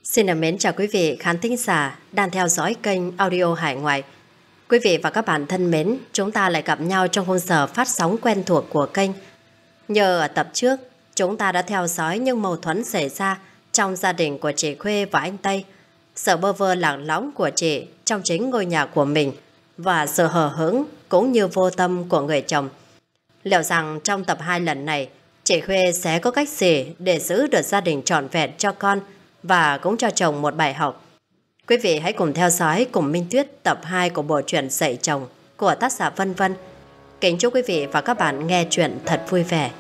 Xin mến chào quý vị khán thính giả đang theo dõi kênh Audio Hải Ngoại. Quý vị và các bạn thân mến, chúng ta lại gặp nhau trong khung giờ phát sóng quen thuộc của kênh. Nhờ ở tập trước, chúng ta đã theo dõi những mâu thuẫn xảy ra trong gia đình của chị Khuê và anh Tây, sự bơ vơ lảng lóng của chị trong chính ngôi nhà của mình và sự hờ hững cũng như vô tâm của người chồng. Liệu rằng trong tập 2 lần này, chị Khuê sẽ có cách gì để giữ được gia đình trọn vẹn cho con và cũng cho chồng một bài học? Quý vị hãy cùng theo dõi cùng Minh Tuyết tập 2 của bộ truyện Dạy Chồng của tác giả Vân Vân. Kính chúc quý vị và các bạn nghe truyện thật vui vẻ.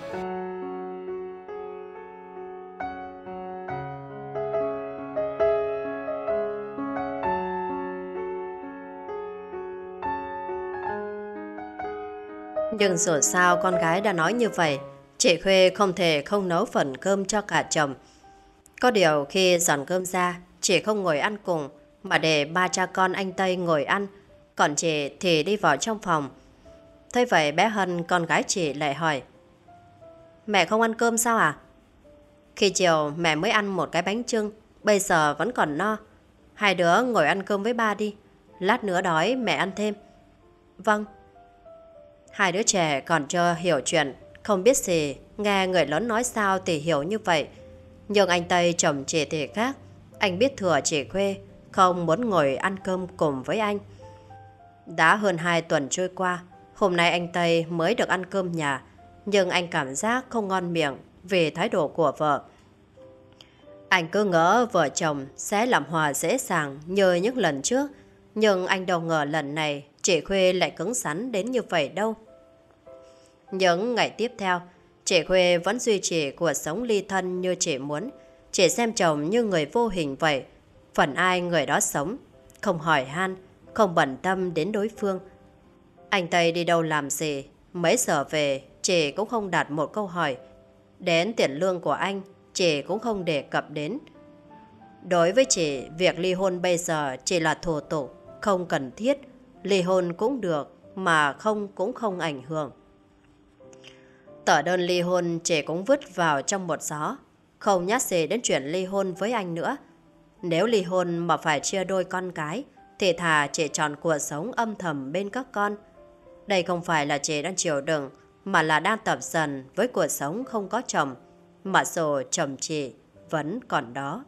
Nhưng dù sao con gái đã nói như vậy, chị Khuê không thể không nấu phần cơm cho cả chồng. Có điều khi dọn cơm ra, chị không ngồi ăn cùng, mà để ba cha con anh Tây ngồi ăn, còn chị thì đi vào trong phòng. Thế vậy bé Hân, con gái chị lại hỏi: Mẹ không ăn cơm sao à? Khi chiều mẹ mới ăn một cái bánh chưng, bây giờ vẫn còn no. Hai đứa ngồi ăn cơm với ba đi, lát nữa đói mẹ ăn thêm. Vâng. Hai đứa trẻ còn chưa hiểu chuyện, không biết gì, nghe người lớn nói sao thì hiểu như vậy. Nhưng anh Tây chồng chị thì khác. Anh biết thừa chị Khuê không muốn ngồi ăn cơm cùng với anh. Đã hơn 2 tuần trôi qua, hôm nay anh Tây mới được ăn cơm nhà, nhưng anh cảm giác không ngon miệng vì thái độ của vợ. Anh cứ ngỡ vợ chồng sẽ làm hòa dễ dàng như những lần trước, nhưng anh đâu ngờ lần này chị Khuê lại cứng rắn đến như vậy đâu. Những ngày tiếp theo, chị Khuê vẫn duy trì cuộc sống ly thân như chị muốn. Chị xem chồng như người vô hình vậy, phần ai người đó sống, không hỏi han, không bận tâm đến đối phương. Anh Tây đi đâu làm gì, mấy giờ về, chị cũng không đặt một câu hỏi. Đến tiền lương của anh, chị cũng không đề cập đến. Đối với chị, việc ly hôn bây giờ chỉ là thủ tục, không cần thiết. Ly hôn cũng được, mà không cũng không ảnh hưởng. Tờ đơn ly hôn chị cũng vứt vào trong một gió, không nhắc gì đến chuyện ly hôn với anh nữa. Nếu ly hôn mà phải chia đôi con cái, thì thà chị chọn cuộc sống âm thầm bên các con. Đây không phải là chị đang chịu đựng, mà là đang tập dần với cuộc sống không có chồng, mặc dù chồng chị vẫn còn đó.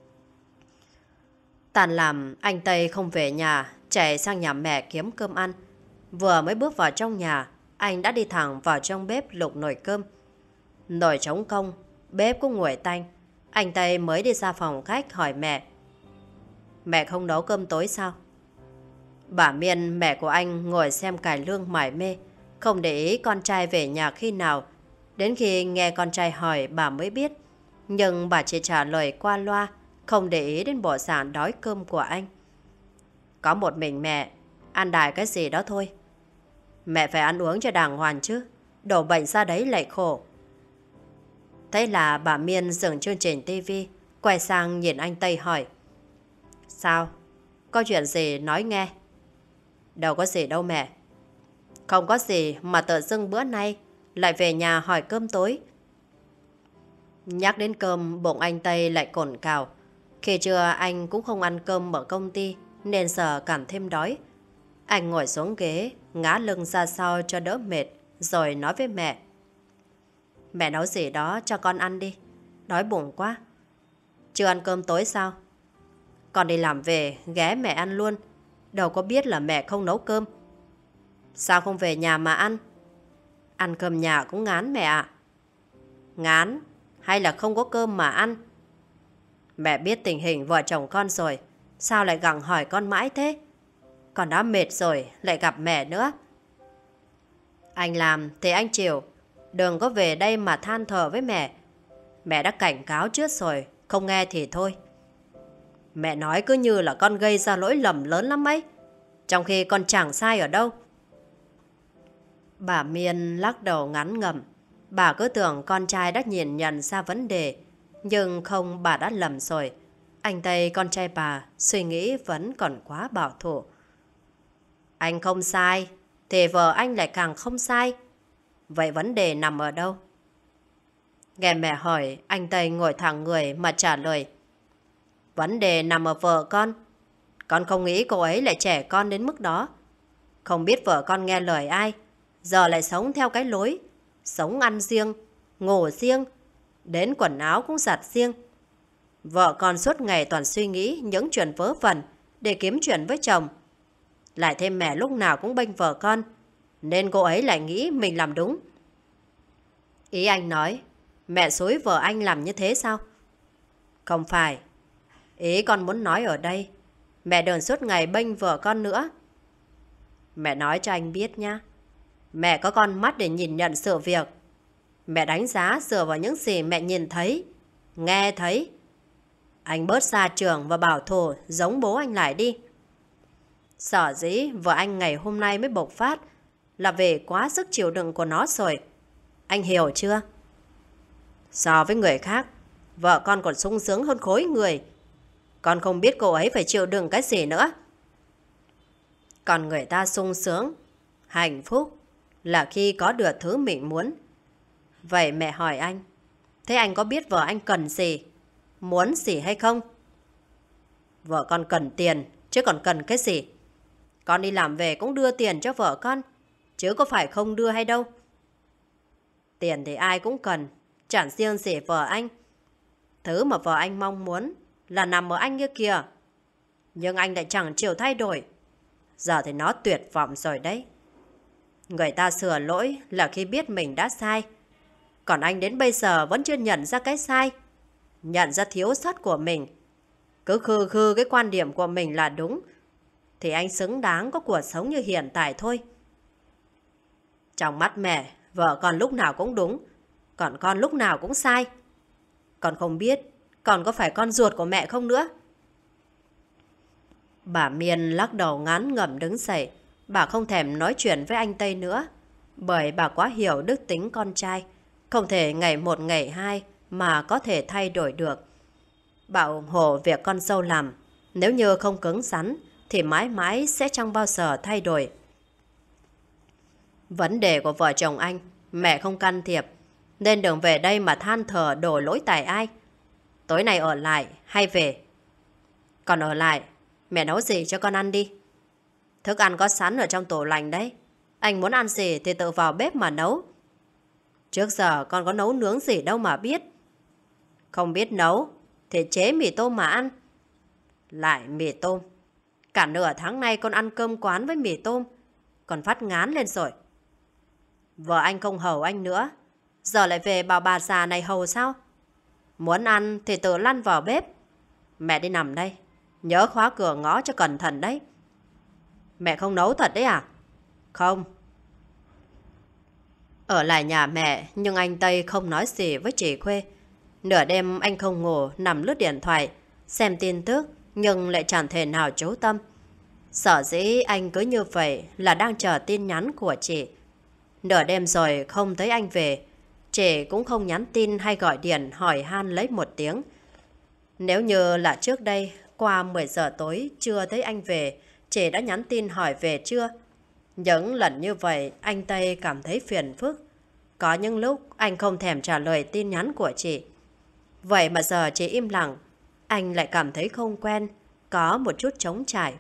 Tàn làm, anh Tây không về nhà, chạy sang nhà mẹ kiếm cơm ăn. Vừa mới bước vào trong nhà, anh đã đi thẳng vào trong bếp lục nồi cơm. Nồi trống không, bếp cũng nguội tanh. Anh Tây mới đi ra phòng khách hỏi mẹ: Mẹ không nấu cơm tối sao? Bà Miên, mẹ của anh, ngồi xem cải lương mải mê, không để ý con trai về nhà khi nào. Đến khi nghe con trai hỏi bà mới biết, nhưng bà chỉ trả lời qua loa, không để ý đến bộ dạng đói cơm của anh. Có một mình mẹ, ăn đại cái gì đó thôi. Mẹ phải ăn uống cho đàng hoàng chứ, đổ bệnh ra đấy lại khổ. Thế là bà Miên dừng chương trình tivi, quay sang nhìn anh Tây hỏi: Sao? Có chuyện gì nói nghe? Đâu có gì đâu mẹ. Không có gì mà tự dưng bữa nay lại về nhà hỏi cơm tối. Nhắc đến cơm, bụng anh Tây lại cồn cào. Khi trưa anh cũng không ăn cơm ở công ty, nên giờ cảm thêm đói. Anh ngồi xuống ghế, ngã lưng ra sau cho đỡ mệt, rồi nói với mẹ: Mẹ nấu gì đó cho con ăn đi, đói bụng quá. Chưa ăn cơm tối sao? Con đi làm về, ghé mẹ ăn luôn, đâu có biết là mẹ không nấu cơm. Sao không về nhà mà ăn? Ăn cơm nhà cũng ngán mẹ ạ. Ngán hay là không có cơm mà ăn? Mẹ biết tình hình vợ chồng con rồi, sao lại gặng hỏi con mãi thế? Con đã mệt rồi, lại gặp mẹ nữa. Anh làm thì anh chịu, đừng có về đây mà than thở với mẹ. Mẹ đã cảnh cáo trước rồi, không nghe thì thôi. Mẹ nói cứ như là con gây ra lỗi lầm lớn lắm ấy, trong khi con chẳng sai ở đâu. Bà Miên lắc đầu ngán ngẩm. Bà cứ tưởng con trai đã nhìn nhận ra vấn đề, nhưng không, bà đã lầm rồi. Anh Tây, con trai bà, suy nghĩ vẫn còn quá bảo thủ. Anh không sai, thì vợ anh lại càng không sai. Vậy vấn đề nằm ở đâu? Nghe mẹ hỏi, anh Tây ngồi thẳng người mà trả lời: Vấn đề nằm ở vợ con. Con không nghĩ cô ấy lại trẻ con đến mức đó. Không biết vợ con nghe lời ai, giờ lại sống theo cái lối. Sống ăn riêng, ngủ riêng, đến quần áo cũng giặt riêng. Vợ con suốt ngày toàn suy nghĩ những chuyện vớ vẩn để kiếm chuyện với chồng. Lại thêm mẹ lúc nào cũng bênh vợ con, nên cô ấy lại nghĩ mình làm đúng. Ý anh nói, mẹ xúi vợ anh làm như thế sao? Không phải. Ý con muốn nói ở đây, mẹ đừng suốt ngày bênh vợ con nữa. Mẹ nói cho anh biết nhá. Mẹ có con mắt để nhìn nhận sự việc. Mẹ đánh giá dựa vào những gì mẹ nhìn thấy, nghe thấy. Anh bớt xa trường và bảo thủ giống bố anh lại đi. Sở dĩ vợ anh ngày hôm nay mới bộc phát là về quá sức chịu đựng của nó rồi. Anh hiểu chưa? So với người khác, vợ con còn sung sướng hơn khối người. Con không biết cô ấy phải chịu đựng cái gì nữa. Còn người ta sung sướng, hạnh phúc là khi có được thứ mình muốn. Vậy mẹ hỏi anh, thế anh có biết vợ anh cần gì, muốn gì hay không? Vợ con cần tiền, chứ còn cần cái gì? Con đi làm về cũng đưa tiền cho vợ con, chứ có phải không đưa hay đâu. Tiền thì ai cũng cần, chẳng riêng gì vợ anh. Thứ mà vợ anh mong muốn là nằm ở anh kia kìa. Nhưng anh lại chẳng chịu thay đổi. Giờ thì nó tuyệt vọng rồi đấy. Người ta sửa lỗi là khi biết mình đã sai. Còn anh đến bây giờ vẫn chưa nhận ra cái sai, nhận ra thiếu sót của mình. Cứ khư khư cái quan điểm của mình là đúng, thì anh xứng đáng có cuộc sống như hiện tại thôi. Trong mắt mẹ, vợ con lúc nào cũng đúng, còn con lúc nào cũng sai. Con không biết con có phải con ruột của mẹ không nữa. Bà Miên lắc đầu ngán ngẩm đứng dậy. Bà không thèm nói chuyện với anh Tây nữa, bởi bà quá hiểu đức tính con trai. Không thể ngày một ngày hai mà có thể thay đổi được. Bà ủng hộ việc con dâu làm. Nếu như không cứng rắn thì mãi mãi sẽ chẳng bao giờ thay đổi. Vấn đề của vợ chồng anh, mẹ không can thiệp, nên đừng về đây mà than thở đổ lỗi tại ai. Tối nay ở lại hay về? Còn ở lại, mẹ nấu gì cho con ăn đi. Thức ăn có sẵn ở trong tủ lạnh đấy. Anh muốn ăn gì thì tự vào bếp mà nấu. Trước giờ con có nấu nướng gì đâu mà biết. Không biết nấu thì chế mì tôm mà ăn. Lại mì tôm. Cả nửa tháng nay con ăn cơm quán với mì tôm, còn phát ngán lên rồi. Vợ anh không hầu anh nữa, giờ lại về bảo bà già này hầu sao? Muốn ăn thì tự lăn vào bếp. Mẹ đi nằm đây, nhớ khóa cửa ngõ cho cẩn thận đấy. Mẹ không nấu thật đấy à? Không. Ở lại nhà mẹ, nhưng anh Tây không nói gì với chị Khuê. Nửa đêm anh không ngủ, nằm lướt điện thoại, xem tin tức, nhưng lại chẳng thể nào chú tâm. Sở dĩ anh cứ như vậy là đang chờ tin nhắn của chị. Nửa đêm rồi không thấy anh về, chị cũng không nhắn tin hay gọi điện hỏi han lấy một tiếng. Nếu như là trước đây, qua 10 giờ tối chưa thấy anh về, chị đã nhắn tin hỏi về chưa. Những lần như vậy, anh Tây cảm thấy phiền phức. Có những lúc anh không thèm trả lời tin nhắn của chị. Vậy mà giờ chị im lặng, anh lại cảm thấy không quen, có một chút trống trải.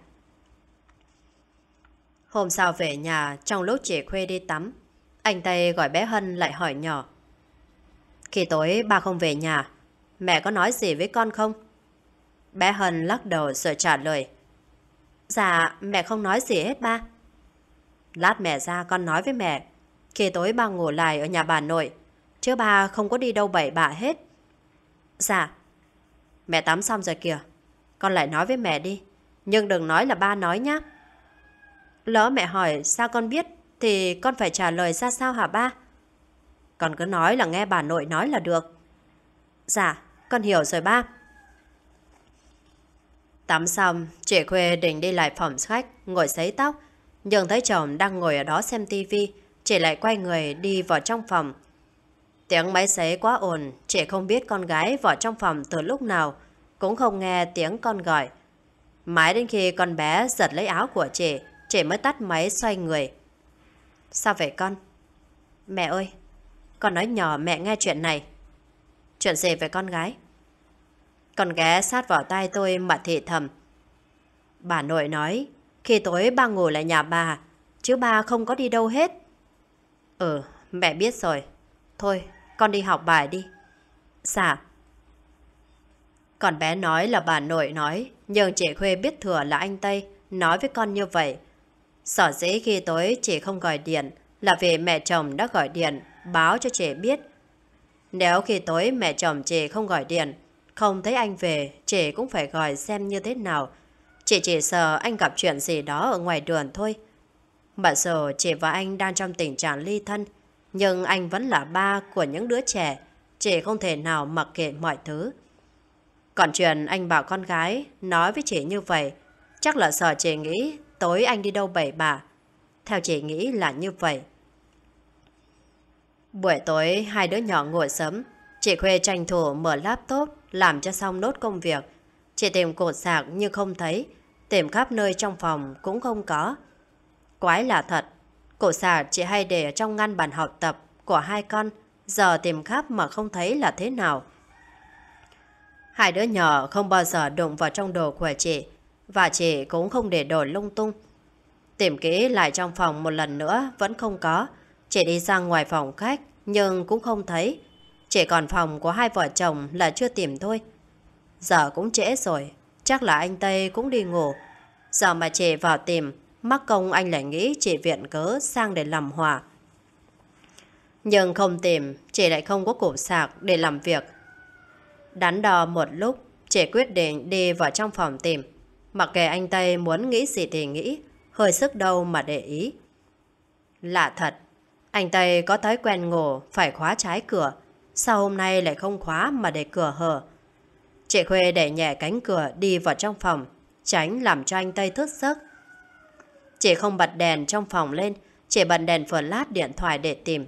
Hôm sau về nhà, trong lúc chị Khuê đi tắm, anh Tây gọi bé Hân lại hỏi nhỏ. Khi tối ba không về nhà, mẹ có nói gì với con không? Bé Hân lắc đầu rồi trả lời. Dạ, mẹ không nói gì hết ba. Lát mẹ ra con nói với mẹ. Khi tối ba ngủ lại ở nhà bà nội, chứ ba không có đi đâu bậy bạ hết. Dạ. Mẹ tắm xong rồi kìa, con lại nói với mẹ đi, nhưng đừng nói là ba nói nhá. Lỡ mẹ hỏi sao con biết thì con phải trả lời ra sao hả ba? Con cứ nói là nghe bà nội nói là được. Dạ, con hiểu rồi ba. Tắm xong, chị Khuê định đi lại phòng khách, ngồi sấy tóc. Nhưng thấy chồng đang ngồi ở đó xem tivi, chị lại quay người đi vào trong phòng. Tiếng máy sấy quá ồn, chị không biết con gái vào trong phòng từ lúc nào, cũng không nghe tiếng con gọi. Mãi đến khi con bé giật lấy áo của chị mới tắt máy xoay người. Sao vậy con? Mẹ ơi, con nói nhỏ mẹ nghe chuyện này. Chuyện gì về con gái? còn ghé sát vào tai tôi mà thì thầm. Bà nội nói, khi tối ba ngủ lại nhà bà, chứ ba không có đi đâu hết. Ừ, mẹ biết rồi. Thôi, con đi học bài đi. Dạ. Còn bé nói là bà nội nói, nhưng chị Khuê biết thừa là anh Tây nói với con như vậy. Sở dĩ khi tối chị không gọi điện là vì mẹ chồng đã gọi điện báo cho chị biết. Nếu khi tối mẹ chồng chị không gọi điện, không thấy anh về, chị cũng phải gọi xem như thế nào. Chị chỉ sợ anh gặp chuyện gì đó ở ngoài đường thôi. Mặc dù chị và anh đang trong tình trạng ly thân, nhưng anh vẫn là ba của những đứa trẻ. Chị không thể nào mặc kệ mọi thứ. Còn chuyện anh bảo con gái nói với chị như vậy, chắc là sợ chị nghĩ tối anh đi đâu bậy bạ. Theo chị nghĩ là như vậy. Buổi tối hai đứa nhỏ ngồi sớm, chị Khuê tranh thủ mở laptop làm cho xong nốt công việc. Chị tìm cột sạc nhưng không thấy, tìm khắp nơi trong phòng cũng không có. Quái lạ thật, cột sạc chị hay để ở trong ngăn bàn học tập của hai con, giờ tìm khắp mà không thấy là thế nào. Hai đứa nhỏ không bao giờ đụng vào trong đồ của chị, và chị cũng không để đồ lung tung. Tìm kỹ lại trong phòng một lần nữa vẫn không có. Chị đi sang ngoài phòng khách nhưng cũng không thấy. Chỉ còn phòng của hai vợ chồng là chưa tìm thôi. Giờ cũng trễ rồi, chắc là anh Tây cũng đi ngủ. Giờ mà chị vào tìm, mắc công anh lại nghĩ chị viện cớ sang để làm hòa. Nhưng không tìm, chị lại không có củ sạc để làm việc. Đắn đo một lúc, chị quyết định đi vào trong phòng tìm. Mặc kệ anh Tây muốn nghĩ gì thì nghĩ, hơi sức đâu mà để ý. Lạ thật, anh Tây có thói quen ngủ phải khóa trái cửa, sao hôm nay lại không khóa mà để cửa hở. Chị Khuê đẩy nhẹ cánh cửa đi vào trong phòng, tránh làm cho anh Tây thức giấc. Chị không bật đèn trong phòng lên, chỉ bật đèn flash điện thoại để tìm.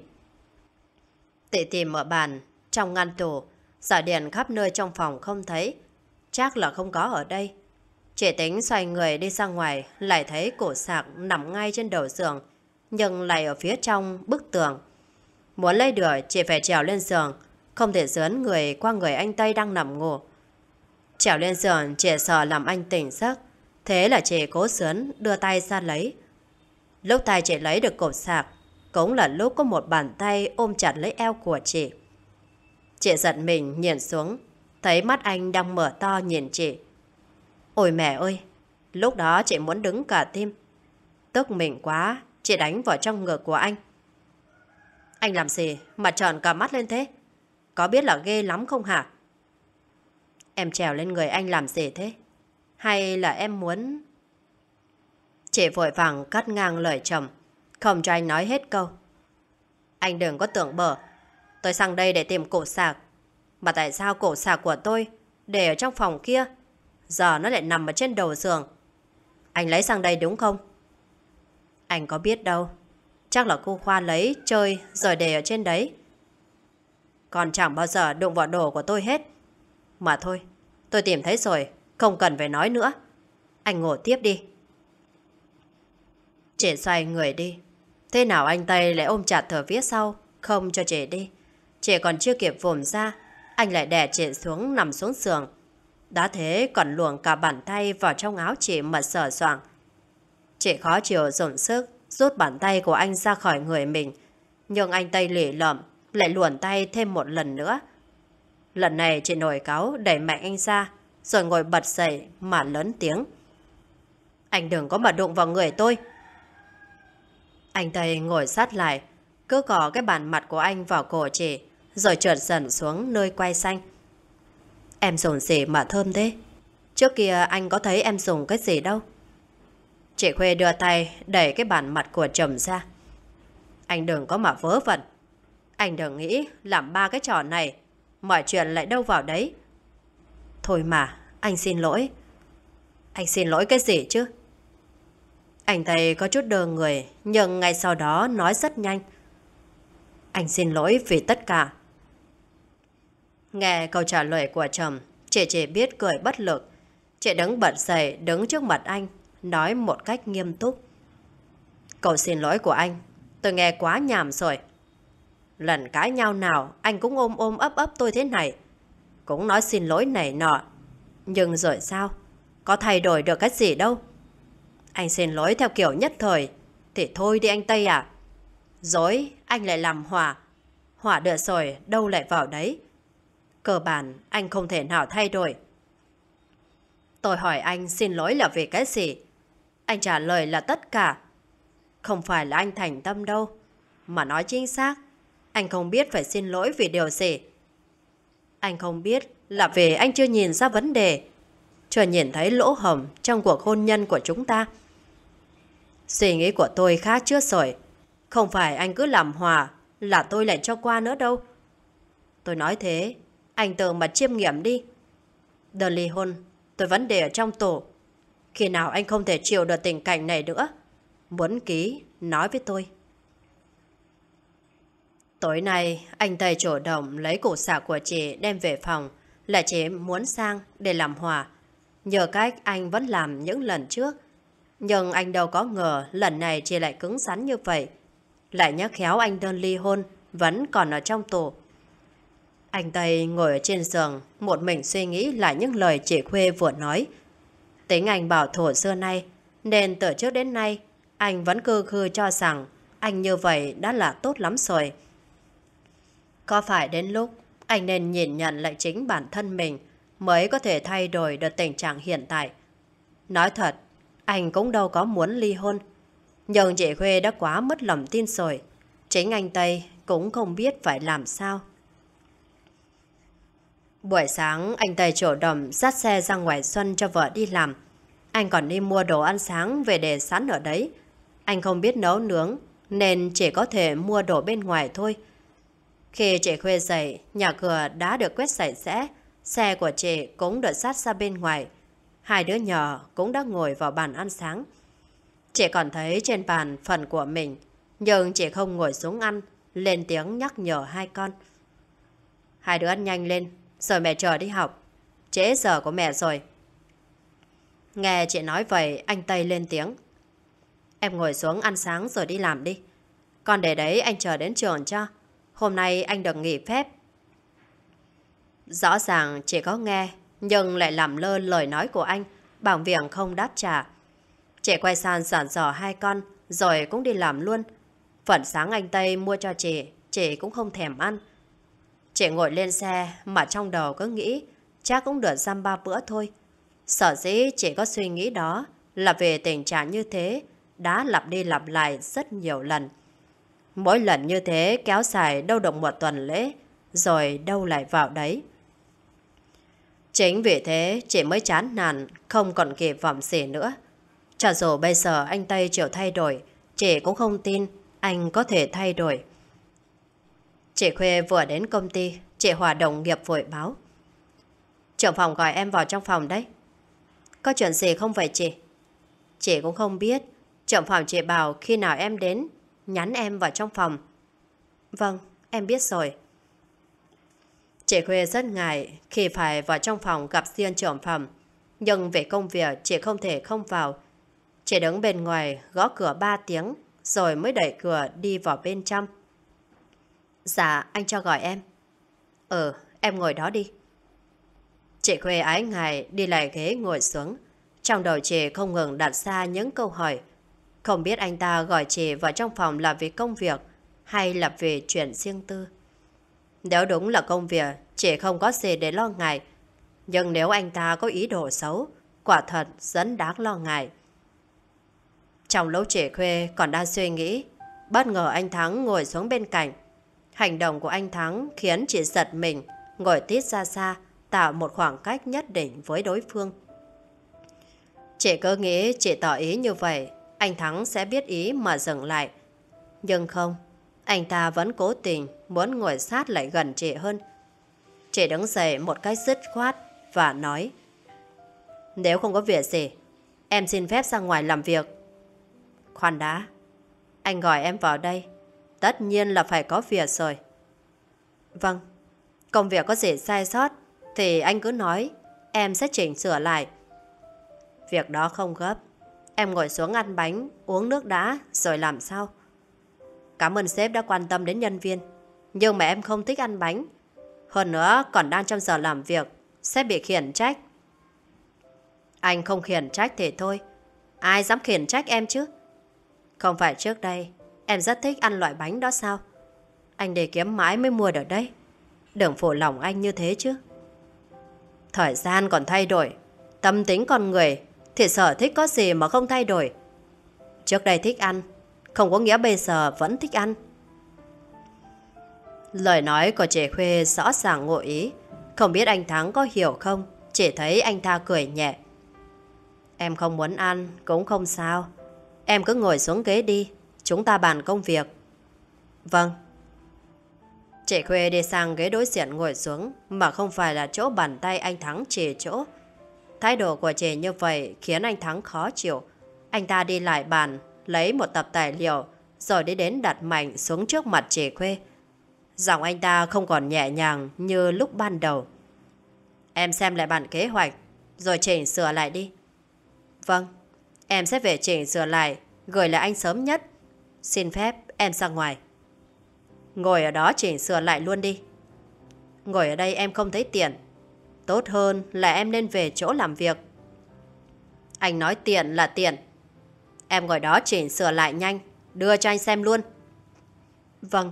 Chị tìm ở bàn, trong ngăn tủ, xả điện khắp nơi trong phòng không thấy, chắc là không có ở đây. Chị tính xoay người đi ra ngoài, lại thấy cổ sạc nằm ngay trên đầu giường, nhưng lại ở phía trong bức tường. Muốn lấy được, chị phải trèo lên giường, không thể dướn người qua người anh Tây đang nằm ngủ. Trèo lên giường, chị sợ làm anh tỉnh giấc, thế là chị cố dướn đưa tay ra lấy. Lúc tay chị lấy được cột sạc, cũng là lúc có một bàn tay ôm chặt lấy eo của chị. Chị giận mình nhìn xuống, thấy mắt anh đang mở to nhìn chị. Ôi mẹ ơi, lúc đó chị muốn đứng cả tim. Tức mình quá, chị đánh vào trong ngực của anh. Anh làm gì mà tròn cả mắt lên thế? Có biết là ghê lắm không hả? Em trèo lên người anh làm gì thế? Hay là em muốn... Chị vội vàng cắt ngang lời chồng, không cho anh nói hết câu. Anh đừng có tưởng bở, tôi sang đây để tìm cổ sạc. Mà tại sao cổ sạc của tôi để ở trong phòng kia, giờ nó lại nằm ở trên đầu giường? Anh lấy sang đây đúng không? Anh có biết đâu, chắc là cô Khoa lấy chơi rồi để ở trên đấy. Còn chẳng bao giờ đụng vào đồ của tôi hết. Mà thôi, tôi tìm thấy rồi, không cần phải nói nữa. Anh ngủ tiếp đi. Chị xoay người đi. Thế nào anh Tây lại ôm chặt từ phía sau, không cho chị đi. Chị còn chưa kịp vùng ra, anh lại đè chị xuống nằm xuống giường. Đã thế còn luồn cả bàn tay vào trong áo chị mà sờ soạng. Chị khó chịu dùng sức rút bàn tay của anh ra khỏi người mình, nhưng anh Tây lỉ lợm lại luồn tay thêm một lần nữa. Lần này chị nổi cáu đẩy mạnh anh ra, rồi ngồi bật dậy mà lớn tiếng. Anh đừng có mà đụng vào người tôi. Anh Tây ngồi sát lại, cứ cỏ cái bàn mặt của anh vào cổ chị, rồi trượt dần xuống nơi quai xanh. Em dùng gì mà thơm thế? Trước kia anh có thấy em dùng cái gì đâu. Chị Khuê đưa tay đẩy cái bàn mặt của chồng ra. Anh đừng có mà vớ vẩn. Anh đừng nghĩ làm ba cái trò này, mọi chuyện lại đâu vào đấy. Thôi mà, anh xin lỗi. Anh xin lỗi cái gì chứ? Anh Tây có chút đơ người, nhưng ngay sau đó nói rất nhanh. Anh xin lỗi vì tất cả. Nghe câu trả lời của chồng, chị chỉ biết cười bất lực. Chị đứng bật dậy, đứng trước mặt anh, nói một cách nghiêm túc. Câu xin lỗi của anh, tôi nghe quá nhàm rồi. Lần cãi nhau nào, anh cũng ôm ôm ấp ấp tôi thế này. Cũng nói xin lỗi này nọ, Nhưng rồi sao? Có thay đổi được cái gì đâu. Anh xin lỗi theo kiểu nhất thời. Thì thôi đi anh Tây à. Dối, anh lại làm hỏa. Hỏa được rồi, đâu lại vào đấy. Cơ bản, anh không thể nào thay đổi. Tôi hỏi anh xin lỗi là vì cái gì? Anh trả lời là tất cả. Không phải là anh thành tâm đâu. Mà nói chính xác, anh không biết phải xin lỗi vì điều gì. Anh không biết là vì anh chưa nhìn ra vấn đề, chưa nhìn thấy lỗ hổng trong cuộc hôn nhân của chúng ta. Suy nghĩ của tôi khác trước rồi. Không phải anh cứ làm hòa là tôi lại cho qua nữa đâu. Tôi nói thế, anh tự mà chiêm nghiệm đi. Đơn ly hôn, tôi vẫn để ở trong tủ. Khi nào anh không thể chịu được tình cảnh này nữa, muốn ký, nói với tôi. Tối nay, anh Tây chủ động lấy củ sạc của chị đem về phòng, là chị muốn sang để làm hòa. Nhờ cách anh vẫn làm những lần trước. Nhưng anh đâu có ngờ lần này chị lại cứng rắn như vậy. Lại nhắc khéo anh đơn ly hôn, vẫn còn ở trong tủ. Anh Tây ngồi ở trên giường, một mình suy nghĩ lại những lời chị Khuê vừa nói. Tính anh bảo thủ xưa nay, nên từ trước đến nay, anh vẫn cứ khư cho rằng anh như vậy đã là tốt lắm rồi. Có phải đến lúc anh nên nhìn nhận lại chính bản thân mình mới có thể thay đổi được tình trạng hiện tại? Nói thật, anh cũng đâu có muốn ly hôn. Nhưng chị Khuê đã quá mất lòng tin rồi. Chính anh Tây cũng không biết phải làm sao. Buổi sáng, anh Tây chủ động dắt xe ra ngoài Xuân cho vợ đi làm. Anh còn đi mua đồ ăn sáng về để sẵn ở đấy. Anh không biết nấu nướng, nên chỉ có thể mua đồ bên ngoài thôi. Khi chị Khuê dậy, nhà cửa đã được quét sạch sẽ. Xe của chị cũng được dắt ra bên ngoài. Hai đứa nhỏ cũng đã ngồi vào bàn ăn sáng. Chị còn thấy trên bàn phần của mình, nhưng chị không ngồi xuống ăn, lên tiếng nhắc nhở hai con. Hai đứa ăn nhanh lên, rồi mẹ chờ đi học. Trễ giờ của mẹ rồi. Nghe chị nói vậy, anh Tây lên tiếng. Em ngồi xuống ăn sáng rồi đi làm đi. Con để đấy anh chờ đến trường cho. Hôm nay anh được nghỉ phép. Rõ ràng chị có nghe, nhưng lại làm lơ lời nói của anh, bằng việc không đáp trả. Chị quay sang dặn dò hai con, rồi cũng đi làm luôn. Phần sáng anh Tây mua cho chị cũng không thèm ăn. Chị ngồi lên xe mà trong đầu cứ nghĩ chắc cũng được dăm ba bữa thôi. Sở dĩ chị có suy nghĩ đó là về tình trạng như thế đã lặp đi lặp lại rất nhiều lần. Mỗi lần như thế kéo dài đâu được một tuần lễ, rồi đâu lại vào đấy. Chính vì thế chị mới chán nản, không còn kỳ vọng gì nữa. Cho dù bây giờ anh Tây chịu thay đổi, chị cũng không tin anh có thể thay đổi. Chị Khuê vừa đến công ty, chị Hòa đồng nghiệp vội báo. Trưởng phòng gọi em vào trong phòng đấy. Có chuyện gì không vậy chị? Chị cũng không biết. Trưởng phòng chị bảo khi nào em đến, nhắn em vào trong phòng. Vâng, em biết rồi. Chị Khuê rất ngại khi phải vào trong phòng gặp riêng trưởng phòng. Nhưng về công việc chị không thể không vào. Chị đứng bên ngoài gõ cửa 3 tiếng, rồi mới đẩy cửa đi vào bên trong. Dạ, anh cho gọi em. Em ngồi đó đi. Chị Khuê ái ngại đi lại ghế ngồi xuống. Trong đầu chị không ngừng đặt ra những câu hỏi. Không biết anh ta gọi chị vào trong phòng là vì công việc hay là vì chuyện riêng tư. Nếu đúng là công việc, chị không có gì để lo ngại. Nhưng nếu anh ta có ý đồ xấu, quả thật rất đáng lo ngại. Trong lúc chị Khuê còn đang suy nghĩ, bất ngờ anh Thắng ngồi xuống bên cạnh. Hành động của anh Thắng khiến chị giật mình, ngồi tít ra xa, tạo một khoảng cách nhất định với đối phương. Chị cứ nghĩ chị tỏ ý như vậy, anh Thắng sẽ biết ý mà dừng lại. Nhưng không, anh ta vẫn cố tình muốn ngồi sát lại gần chị hơn. Chị đứng dậy một cách dứt khoát và nói: Nếu không có việc gì, em xin phép ra ngoài làm việc. Khoan đã, anh gọi em vào đây, tất nhiên là phải có việc rồi. Vâng, công việc có gì sai sót thì anh cứ nói, em sẽ chỉnh sửa lại. Việc đó không gấp, em ngồi xuống ăn bánh, uống nước đã, rồi làm sao? Cảm ơn sếp đã quan tâm đến nhân viên, nhưng mà em không thích ăn bánh. Hơn nữa còn đang trong giờ làm việc, sẽ bị khiển trách. Anh không khiển trách thì thôi. Ai dám khiển trách em chứ? Không phải trước đây em rất thích ăn loại bánh đó sao? Anh để kiếm mãi mới mua được đấy. Đừng phụ lòng anh như thế chứ. Thời gian còn thay đổi, tâm tính con người thì sở thích có gì mà không thay đổi. Trước đây thích ăn không có nghĩa bây giờ vẫn thích ăn. Lời nói của chị Khuê rõ ràng ngụ ý. Không biết anh Thắng có hiểu không, chỉ thấy anh ta cười nhẹ. Em không muốn ăn cũng không sao. Em cứ ngồi xuống ghế đi, chúng ta bàn công việc. Vâng. Chị Khuê đi sang ghế đối diện ngồi xuống, mà không phải là chỗ bàn tay anh Thắng chỉ chỗ. Thái độ của chị như vậy khiến anh Thắng khó chịu. Anh ta đi lại bàn, lấy một tập tài liệu, rồi đi đến đặt mạnh xuống trước mặt chị Khuê. Giọng anh ta không còn nhẹ nhàng như lúc ban đầu. Em xem lại bản kế hoạch, rồi chỉnh sửa lại đi. Vâng, em sẽ về chỉnh sửa lại, gửi lại anh sớm nhất. Xin phép em ra ngoài. Ngồi ở đó chỉnh sửa lại luôn đi. Ngồi ở đây em không thấy tiện. Tốt hơn là em nên về chỗ làm việc. Anh nói tiện là tiện. Em ngồi đó chỉnh sửa lại nhanh, đưa cho anh xem luôn. Vâng.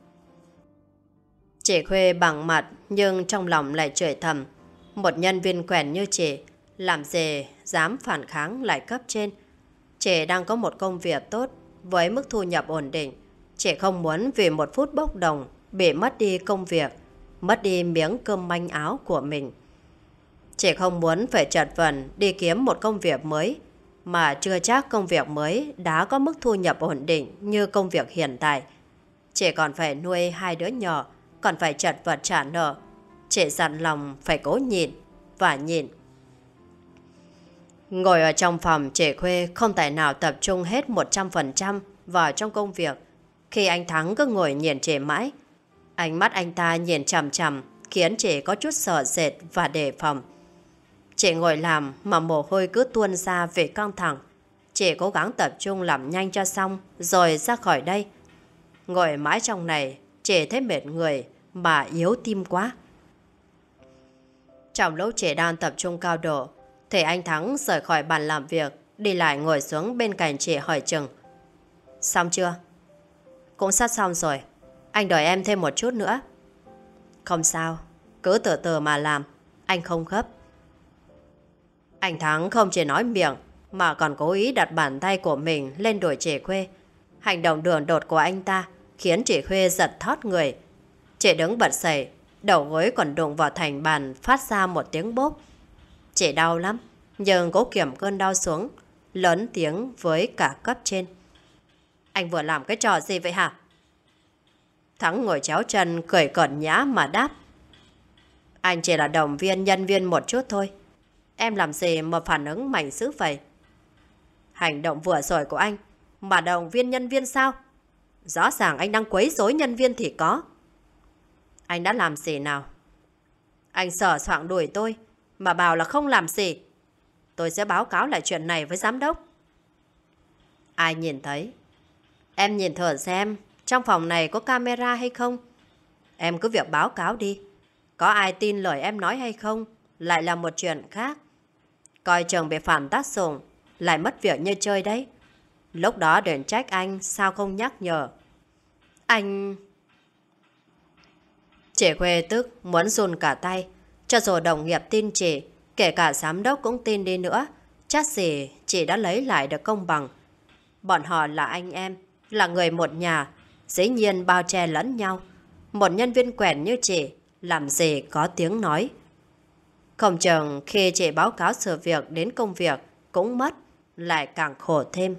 Chị Khuê bằng mặt nhưng trong lòng lại chửi thầm. Một nhân viên quèn như chị, làm gì dám phản kháng lại cấp trên. Chị đang có một công việc tốt với mức thu nhập ổn định. Chị không muốn vì một phút bốc đồng bị mất đi công việc, mất đi miếng cơm manh áo của mình. Chị không muốn phải chật vật đi kiếm một công việc mới, mà chưa chắc công việc mới đã có mức thu nhập ổn định như công việc hiện tại. Chị còn phải nuôi 2 đứa nhỏ, còn phải chật vật trả nợ. Chị dặn lòng phải cố nhịn và nhịn. Ngồi ở trong phòng, chị Khuê không thể nào tập trung hết 100% vào trong công việc. Khi anh Thắng cứ ngồi nhìn chị mãi, ánh mắt anh ta nhìn chằm chằm khiến chị có chút sợ sệt và đề phòng. Chị ngồi làm mà mồ hôi cứ tuôn ra vì căng thẳng. Chị cố gắng tập trung làm nhanh cho xong rồi ra khỏi đây. Ngồi mãi trong này, chị thấy mệt người mà yếu tim quá. Trong lúc chị đang tập trung cao độ thì anh Thắng rời khỏi bàn làm việc, đi lại ngồi xuống bên cạnh chị hỏi chừng. Xong chưa? Cũng sắp xong rồi. Anh đợi em thêm một chút nữa. Không sao, cứ từ từ mà làm. Anh không gấp. Anh Thắng không chỉ nói miệng mà còn cố ý đặt bàn tay của mình lên đùi chị Khuê. Hành động đường đột của anh ta khiến chị Khuê giật thót người. Chị đứng bật dậy, đầu gối còn đụng vào thành bàn phát ra một tiếng bốp. Chị đau lắm, nhưng cố kiềm cơn đau xuống, lớn tiếng với cả cấp trên. Anh vừa làm cái trò gì vậy hả? Thắng ngồi chéo chân cười cợt nhã mà đáp. Anh chỉ là động viên nhân viên một chút thôi. Em làm gì mà phản ứng mạnh dữ vậy? Hành động vừa rồi của anh mà động viên nhân viên sao? Rõ ràng anh đang quấy rối nhân viên thì có. Anh đã làm gì nào? Anh sờ soạng đuổi tôi mà bảo là không làm gì. Tôi sẽ báo cáo lại chuyện này với giám đốc. Ai nhìn thấy? Em nhìn thử xem trong phòng này có camera hay không. Em cứ việc báo cáo đi. Có ai tin lời em nói hay không lại là một chuyện khác. Coi chừng bị phản tác dụng lại mất việc như chơi đấy. Lúc đó đừng trách anh sao không nhắc nhở. Anh... Chị Khuê tức muốn run cả tay. Cho dù đồng nghiệp tin chị, kể cả giám đốc cũng tin đi nữa, chắc gì chị đã lấy lại được công bằng. Bọn họ là anh em, là người một nhà, dĩ nhiên bao che lẫn nhau. Một nhân viên quèn như chị làm gì có tiếng nói. Không chừng khi chị báo cáo sự việc đến công việc cũng mất, lại càng khổ thêm.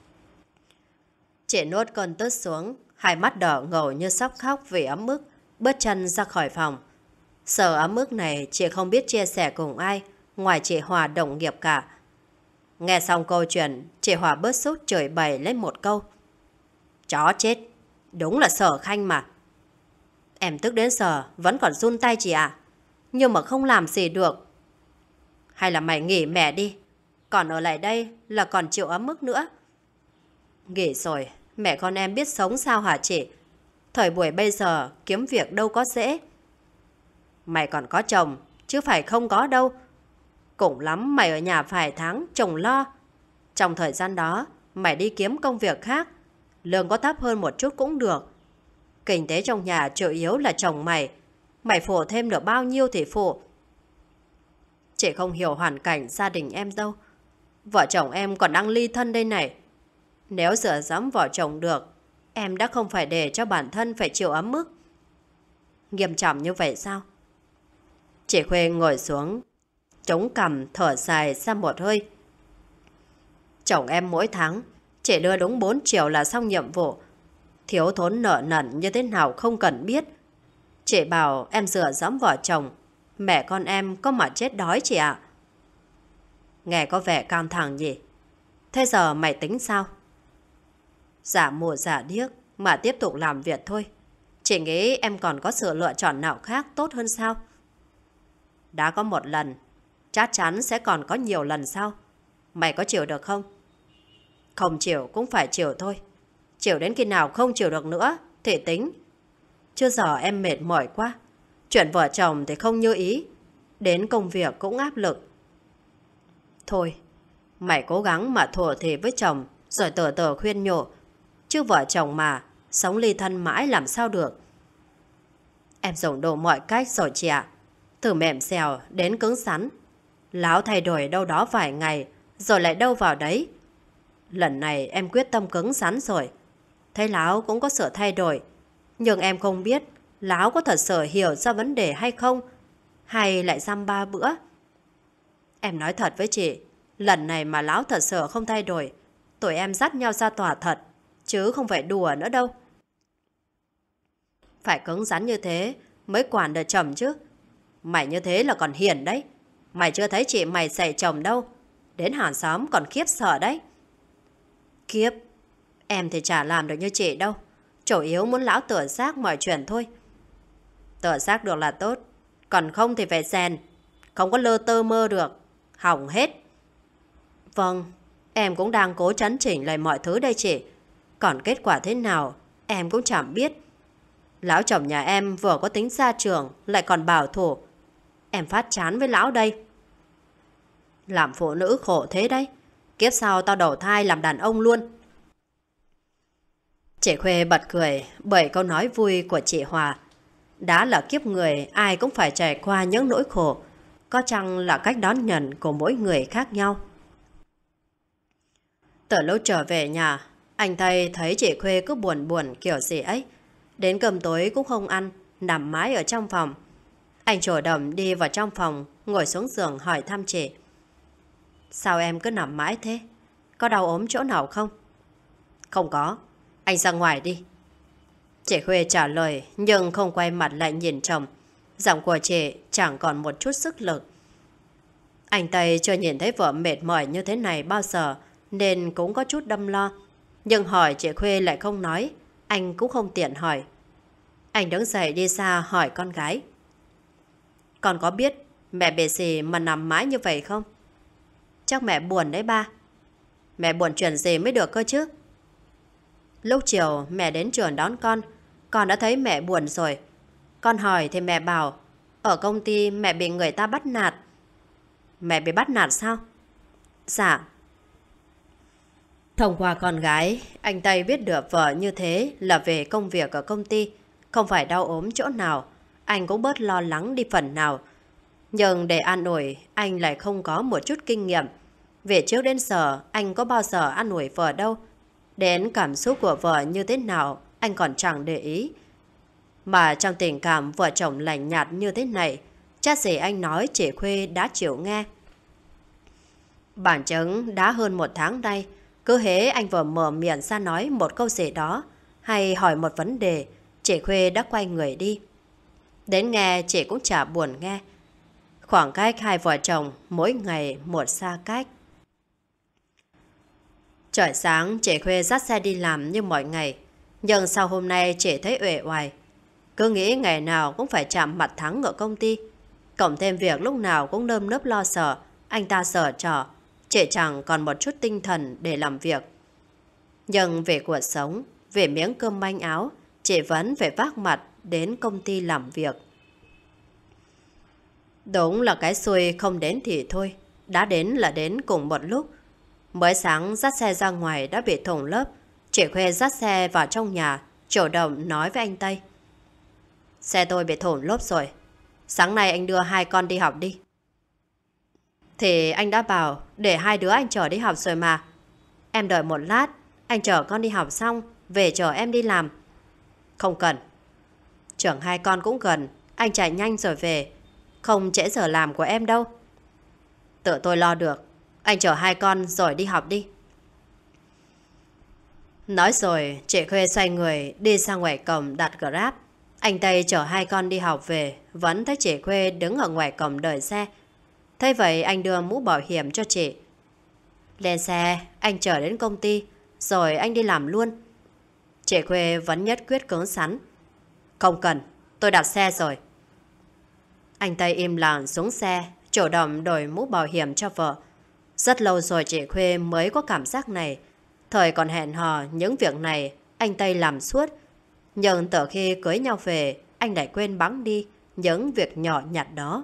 Chị nuốt cơn tức xuống, hai mắt đỏ ngầu như sắp khóc vì ấm ức, bước chân ra khỏi phòng. Sợ ấm ức này chị không biết chia sẻ cùng ai ngoài chị Hòa đồng nghiệp cả. Nghe xong câu chuyện, chị Hòa bớt xúc chửi bày lên một câu. Chó chết, đúng là Sở Khanh mà. Em tức đến giờ vẫn còn run tay chị ạ. Nhưng mà không làm gì được. Hay là mày nghỉ mẹ đi, còn ở lại đây là còn chịu ấm ức nữa. Nghỉ rồi, mẹ con em biết sống sao hả chị? Thời buổi bây giờ kiếm việc đâu có dễ. Mày còn có chồng, chứ phải không có đâu. Cũng lắm mày ở nhà vài tháng chồng lo. Trong thời gian đó, mày đi kiếm công việc khác. Lương có thấp hơn một chút cũng được. Kinh tế trong nhà chủ yếu là chồng mày. Mày phụ thêm được bao nhiêu thì phụ. Chị không hiểu hoàn cảnh gia đình em đâu. Vợ chồng em còn đang ly thân đây này. Nếu dựa dẫm vợ chồng được, em đã không phải để cho bản thân phải chịu ấm ức. Nghiêm trọng như vậy sao? Chị Khuê ngồi xuống, chống cằm thở dài ra một hơi. Chồng em mỗi tháng chỉ đưa đúng 4 triệu là xong nhiệm vụ. Thiếu thốn nợ nần như thế nào không cần biết. Chị bảo em dựa dẫm vợ chồng, mẹ con em có mà chết đói chị ạ. Nghe có vẻ căng thẳng nhỉ? Thế giờ mày tính sao? Giả mùa giả điếc mà tiếp tục làm việc thôi. Chị nghĩ em còn có sự lựa chọn nào khác tốt hơn sao? Đã có một lần, chắc chắn sẽ còn có nhiều lần sau. Mày có chịu được không? Không chịu cũng phải chịu thôi. Chịu đến khi nào không chịu được nữa thì tính. Chứ giờ em mệt mỏi quá. Chuyện vợ chồng thì không như ý. Đến công việc cũng áp lực. Thôi, mày cố gắng mà thổ thì với chồng, rồi từ từ khuyên nhủ. Chứ vợ chồng mà, sống ly thân mãi làm sao được. Em dùng đủ mọi cách rồi chị ạ. Từ mềm xèo đến cứng rắn. Láo thay đổi đâu đó vài ngày, rồi lại đâu vào đấy. Lần này em quyết tâm cứng rắn rồi. Thấy Láo cũng có sự thay đổi. Nhưng em không biết Láo có thật sự hiểu ra vấn đề hay không, hay lại dăm ba bữa. Em nói thật với chị, lần này mà Láo thật sự không thay đổi, tụi em dắt nhau ra tòa thật, chứ không phải đùa nữa đâu. Phải cứng rắn như thế mới quản được chồng chứ. Mày như thế là còn hiền đấy. Mày chưa thấy chị mày dạy chồng đâu. Đến hàng xóm còn khiếp sợ đấy. Kiếp, em thì chả làm được như chị đâu. Chủ yếu muốn Lão tự giác mọi chuyện thôi. Tự giác được là tốt, còn không thì phải rèn. Không có lơ tơ mơ được, hỏng hết. Vâng, em cũng đang cố chấn chỉnh lại mọi thứ đây chị. Còn kết quả thế nào em cũng chẳng biết. Lão chồng nhà em vừa có tính gia trưởng, lại còn bảo thủ. Em phát chán với Lão đây. Làm phụ nữ khổ thế đấy. Kiếp sau tao đầu thai làm đàn ông luôn. Chị Khuê bật cười bởi câu nói vui của chị Hòa. Đã là kiếp người, ai cũng phải trải qua những nỗi khổ. Có chăng là cách đón nhận của mỗi người khác nhau. Từ lúc trở về nhà, anh thấy chị Khuê cứ buồn buồn kiểu gì ấy. Đến cơm tối cũng không ăn, nằm mãi ở trong phòng. Anh chủ động đi vào trong phòng, ngồi xuống giường hỏi thăm chị. Sao em cứ nằm mãi thế? Có đau ốm chỗ nào không? Không có, anh ra ngoài đi. Chị Khuê trả lời nhưng không quay mặt lại nhìn chồng. Giọng của chị chẳng còn một chút sức lực. Anh Tây chưa nhìn thấy vợ mệt mỏi như thế này bao giờ nên cũng có chút đâm lo. Nhưng hỏi chị Khuê lại không nói. Anh cũng không tiện hỏi. Anh đứng dậy đi xa hỏi con gái. Con có biết mẹ bị gì mà nằm mãi như vậy không? Chắc mẹ buồn đấy ba. Mẹ buồn chuyện gì mới được cơ chứ? Lúc chiều mẹ đến trường đón con đã thấy mẹ buồn rồi. Con hỏi thì mẹ bảo ở công ty mẹ bị người ta bắt nạt. Mẹ bị bắt nạt sao? Dạ. Thông qua con gái, anh Tây biết được vợ như thế là về công việc ở công ty, không phải đau ốm chỗ nào. Anh cũng bớt lo lắng đi phần nào. Nhưng để an ủi, anh lại không có một chút kinh nghiệm. Về trước đến giờ, anh có bao giờ an ủi vợ đâu. Đến cảm xúc của vợ như thế nào, anh còn chẳng để ý. Mà trong tình cảm vợ chồng lạnh nhạt như thế này, chắc gì anh nói chị Khuê đã chịu nghe. Bản chứng đã hơn một tháng nay, cứ hễ anh vừa mở miệng ra nói một câu gì đó, hay hỏi một vấn đề, chị Khuê đã quay người đi. Đến nghe chị cũng chả buồn nghe. Khoảng cách hai vợ chồng mỗi ngày một xa cách. Trời sáng chị Khuê dắt xe đi làm như mọi ngày. Nhưng sau hôm nay chị thấy uể oải. Cứ nghĩ ngày nào cũng phải chạm mặt Thắng ở công ty. Cộng thêm việc lúc nào cũng nơm nớp lo sợ. Anh ta sợ trò. Chị chẳng còn một chút tinh thần để làm việc. Nhưng về cuộc sống, về miếng cơm manh áo, chị vẫn phải vác mặt đến công ty làm việc. Đúng là cái xui không đến thì thôi. đã đến là đến cùng một lúc. Mới sáng dắt xe ra ngoài đã bị thủng lốp. Chị Khuê dắt xe vào trong nhà, chủ động nói với anh Tây. Xe tôi bị thủng lốp rồi. Sáng nay anh đưa hai con đi học đi. Thì anh đã bảo để hai đứa anh chở đi học rồi mà. Em đợi một lát, anh chở con đi học xong, về chở em đi làm. Không cần. Chở hai con cũng gần, anh chạy nhanh rồi về. Không trễ giờ làm của em đâu. Tự tôi lo được. Anh chở hai con rồi đi học đi. Nói rồi, chị Khuê xoay người đi ra ngoài cổng đặt Grab. Anh Tây chở hai con đi học về, vẫn thấy chị Khuê đứng ở ngoài cổng đợi xe. Thế vậy anh đưa mũ bảo hiểm cho chị. Lên xe, anh chở đến công ty, rồi anh đi làm luôn. Chị Khuê vẫn nhất quyết cứng rắn. Không cần, tôi đặt xe rồi. Anh Tây im lặng xuống xe, chủ động đổi mũ bảo hiểm cho vợ. Rất lâu rồi chị Khuê mới có cảm giác này. Thời còn hẹn hò những việc này anh Tây làm suốt. Nhưng từ khi cưới nhau về, anh lại quên bẵng đi những việc nhỏ nhặt đó.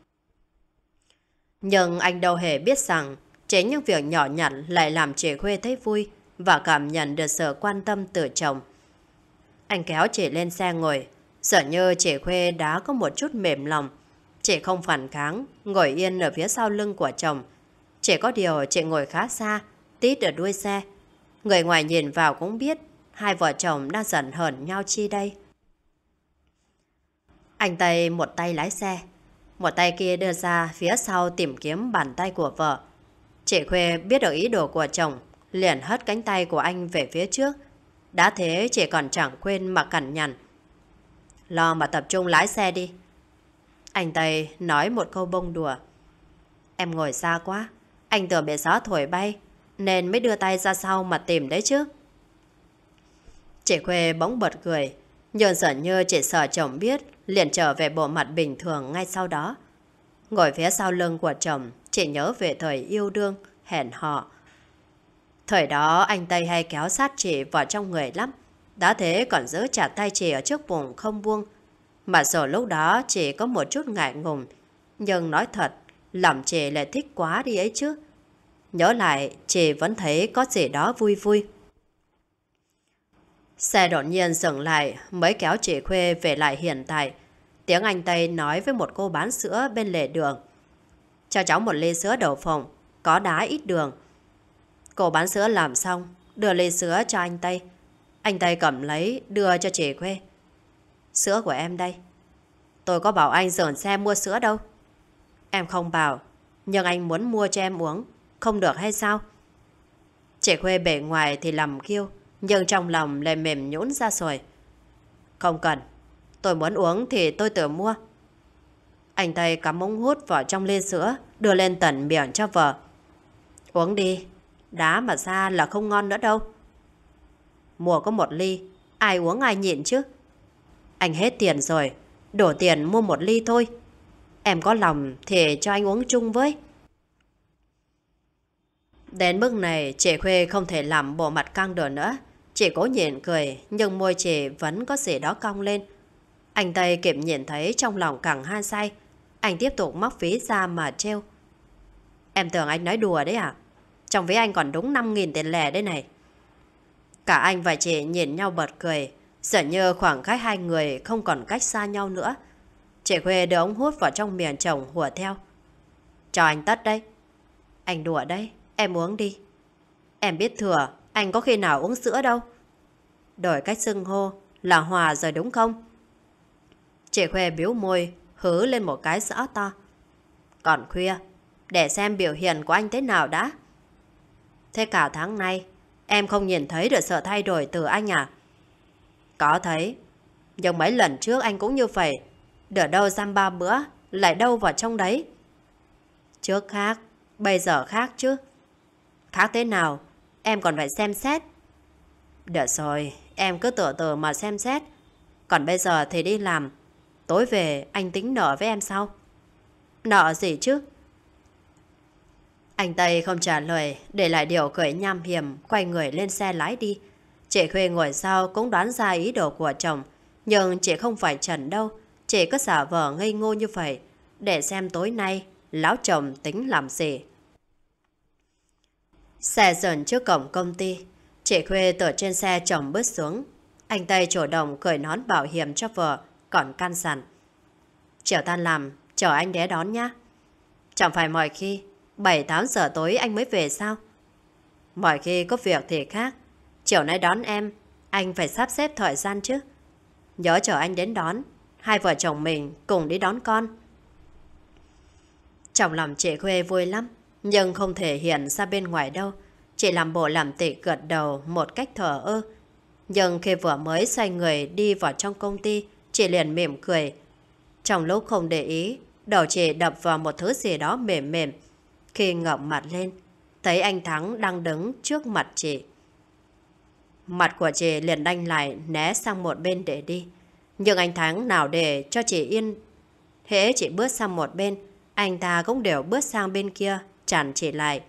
Nhưng anh đâu hề biết rằng chính những việc nhỏ nhặt lại làm chị Khuê thấy vui và cảm nhận được sự quan tâm từ chồng. Anh kéo chị lên xe ngồi, dường như chị Khuê đã có một chút mềm lòng. Chị không phản kháng, ngồi yên ở phía sau lưng của chồng. Chỉ có điều chị ngồi khá xa, tít ở đuôi xe. Người ngoài nhìn vào cũng biết hai vợ chồng đang giận hờn nhau chi đây. Anh Tây một tay lái xe, một tay kia đưa ra phía sau tìm kiếm bàn tay của vợ. Chị Khuê biết được ý đồ của chồng, liền hất cánh tay của anh về phía trước. Đã thế chị còn chẳng quên mà cằn nhằn. Lo mà tập trung lái xe đi. Anh Tây nói một câu bông đùa. Em ngồi xa quá, anh tưởng bị gió thổi bay, nên mới đưa tay ra sau mà tìm đấy chứ. Chị Khuê bỗng bật cười, nhưng dường như chị sợ chồng biết, liền trở về bộ mặt bình thường ngay sau đó. Ngồi phía sau lưng của chồng, chị nhớ về thời yêu đương, hẹn hò. Thời đó anh Tây hay kéo sát chị vào trong người lắm. Đã thế còn giữ chặt tay chị ở trước bụng không buông. Mà rồi lúc đó chị có một chút ngại ngùng. Nhưng nói thật, lòng chị lại thích quá đi ấy chứ. Nhớ lại, chị vẫn thấy có gì đó vui vui. Xe đột nhiên dừng lại mới kéo chị Khuê về lại hiện tại. Tiếng anh Tây nói với một cô bán sữa bên lề đường. Cho cháu một ly sữa đậu phộng, có đá ít đường. Cô bán sữa làm xong, đưa ly sữa cho anh Tây. Anh Tây cầm lấy, đưa cho chị Khuê. Sữa của em đây. Tôi có bảo anh dừng xe mua sữa đâu. Em không bảo, nhưng anh muốn mua cho em uống, không được hay sao? Chị Khuê bề ngoài thì làm kiêu, nhưng trong lòng lại mềm nhũn ra rồi. Không cần, tôi muốn uống thì tôi tự mua. Anh Tây cắm ống hút vào trong ly sữa, đưa lên tận miệng cho vợ. Uống đi, đá mà ra là không ngon nữa đâu. Mua có một ly, ai uống ai nhịn chứ. Anh hết tiền rồi, đổ tiền mua một ly thôi. Em có lòng thì cho anh uống chung với. Đến mức này, chị Khuê không thể làm bộ mặt căng được nữa. Chị cố nhịn cười, nhưng môi chị vẫn có gì đó cong lên. Anh Tây kịp nhìn thấy trong lòng càng han say. Anh tiếp tục móc ví ra mà trêu. Em tưởng anh nói đùa đấy à? Trong ví anh còn đúng 5.000 tiền lẻ đấy này. Cả anh và chị nhìn nhau bật cười. Dường như khoảng cách hai người không còn cách xa nhau nữa. Chị Khuê đưa ống hút vào trong miệng chồng hùa theo. Cho anh tất đấy. Anh đùa đấy, em uống đi. Em biết thừa, anh có khi nào uống sữa đâu. Đổi cách xưng hô là Hòa rồi đúng không? Chị Khuê biếu môi, hứ lên một cái rõ to. Còn khuya, để xem biểu hiện của anh thế nào đã. Thế cả tháng nay, em không nhìn thấy được sự thay đổi từ anh à? Có thấy, nhưng mấy lần trước anh cũng như vậy. Đỡ đâu dăm 3 bữa, lại đâu vào trong đấy. Trước khác, bây giờ khác chứ. Khác thế nào, em còn phải xem xét. Được rồi, em cứ từ từ mà xem xét. Còn bây giờ thì đi làm. Tối về anh tính nợ với em sau. Nợ gì chứ? Anh Tây không trả lời, để lại điều cười nham hiểm, quay người lên xe lái đi. Chị Khuê ngồi sau cũng đoán ra ý đồ của chồng. Nhưng chị không phải Trần đâu. Chị cứ giả vờ ngây ngô như vậy, để xem tối nay lão chồng tính làm gì? Xe dần trước cổng công ty. Chị Khuê từ trên xe chồng bước xuống. Anh Tây chủ động cởi nón bảo hiểm cho vợ, còn căn dặn: chiều tan làm, chờ anh ghé đón nhá. Chẳng phải mọi khi 7-8 giờ tối anh mới về sao? Mọi khi có việc thì khác. Chiều nay đón em, anh phải sắp xếp thời gian chứ. Nhớ chờ anh đến đón, hai vợ chồng mình cùng đi đón con. Trong lòng chị Khuê vui lắm, nhưng không thể hiện ra bên ngoài đâu. Chị làm bộ làm tịch gật đầu một cách thờ ơ. Nhưng khi vừa mới xoay người đi vào trong công ty, chị liền mỉm cười. Trong lúc không để ý, đầu chị đập vào một thứ gì đó mềm mềm. Khi ngẩng mặt lên, thấy anh Thắng đang đứng trước mặt chị. Mặt của chị liền đanh lại, né sang một bên để đi. Nhưng anh Thắng nào để cho chị yên. Hễ chị bước sang một bên, anh ta cũng đều bước sang bên kia, chặn chị lại.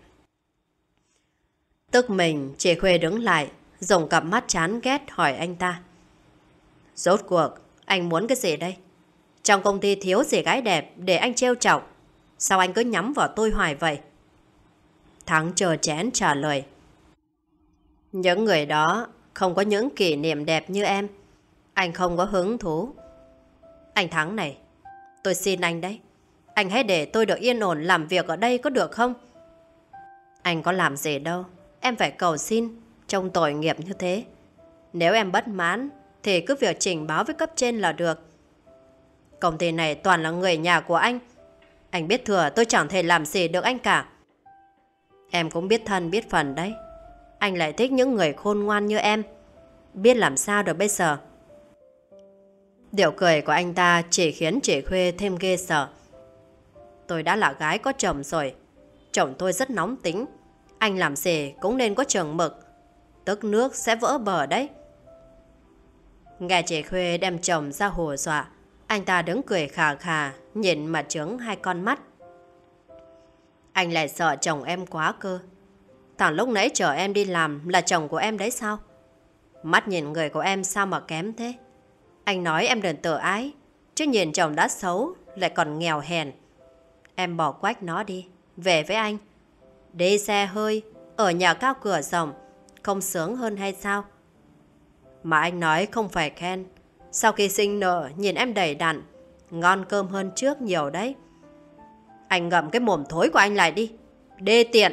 Tức mình, chị Khuê đứng lại, dùng cặp mắt chán ghét hỏi anh ta: rốt cuộc, anh muốn cái gì đây? Trong công ty thiếu gì gái đẹp để anh trêu chọc? Sao anh cứ nhắm vào tôi hoài vậy? Thắng chờ chén trả lời: những người đó không có những kỷ niệm đẹp như em. Anh không có hứng thú. Anh Thắng này, tôi xin anh đấy. Anh hãy để tôi được yên ổn làm việc ở đây có được không? Anh có làm gì đâu. Em phải cầu xin, trông tội nghiệp như thế. Nếu em bất mãn thì cứ việc trình báo với cấp trên là được. Công ty này toàn là người nhà của anh. Anh biết thừa tôi chẳng thể làm gì được anh cả. Em cũng biết thân biết phần đấy. Anh lại thích những người khôn ngoan như em. Biết làm sao được bây giờ? Điệu cười của anh ta chỉ khiến chị Khuê thêm ghê sợ. Tôi đã là gái có chồng rồi. Chồng tôi rất nóng tính. Anh làm gì cũng nên có chừng mực. Tức nước sẽ vỡ bờ đấy. Nghe chị Khuê đem chồng ra hù dọa, anh ta đứng cười khà khà, nhìn mà trướng hai con mắt. Anh lại sợ chồng em quá cơ. Thằng lúc nãy chở em đi làm là chồng của em đấy sao? Mắt nhìn người của em sao mà kém thế? Anh nói em đừng tự ái, chứ nhìn chồng đã xấu lại còn nghèo hèn. Em bỏ quách nó đi, về với anh. Đi xe hơi, ở nhà cao cửa rộng, không sướng hơn hay sao? Mà anh nói không phải khen. Sau khi sinh nở nhìn em đầy đặn, ngon cơm hơn trước nhiều đấy. Anh ngậm cái mồm thối của anh lại đi, đê tiện.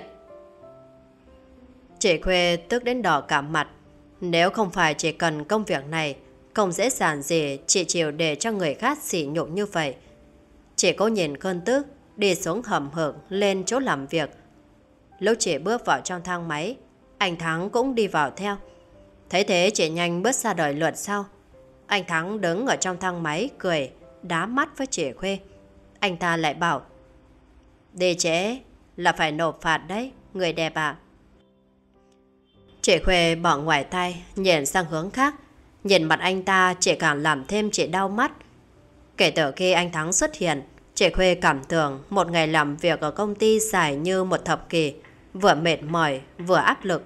Chị Khuê tức đến đỏ cả mặt. Nếu không phải chỉ cần công việc này, không dễ dàng gì chị chịu để cho người khác sỉ nhục như vậy. Chị cố nhìn cơn tức, đi xuống hầm hực lên chỗ làm việc. Lúc chị bước vào trong thang máy, anh Thắng cũng đi vào theo. Thấy thế chị nhanh bước ra đợi luật sau. Anh Thắng đứng ở trong thang máy cười, đá mắt với chị Khuê. Anh ta lại bảo: đi trễ là phải nộp phạt đấy, người đẹp ạ. Chị Khuê bỏ ngoài tay, nhìn sang hướng khác. Nhìn mặt anh ta chỉ càng làm thêm chị đau mắt. Kể từ khi anh Thắng xuất hiện, chị Khuê cảm tưởng một ngày làm việc ở công ty dài như một thập kỷ, vừa mệt mỏi vừa áp lực.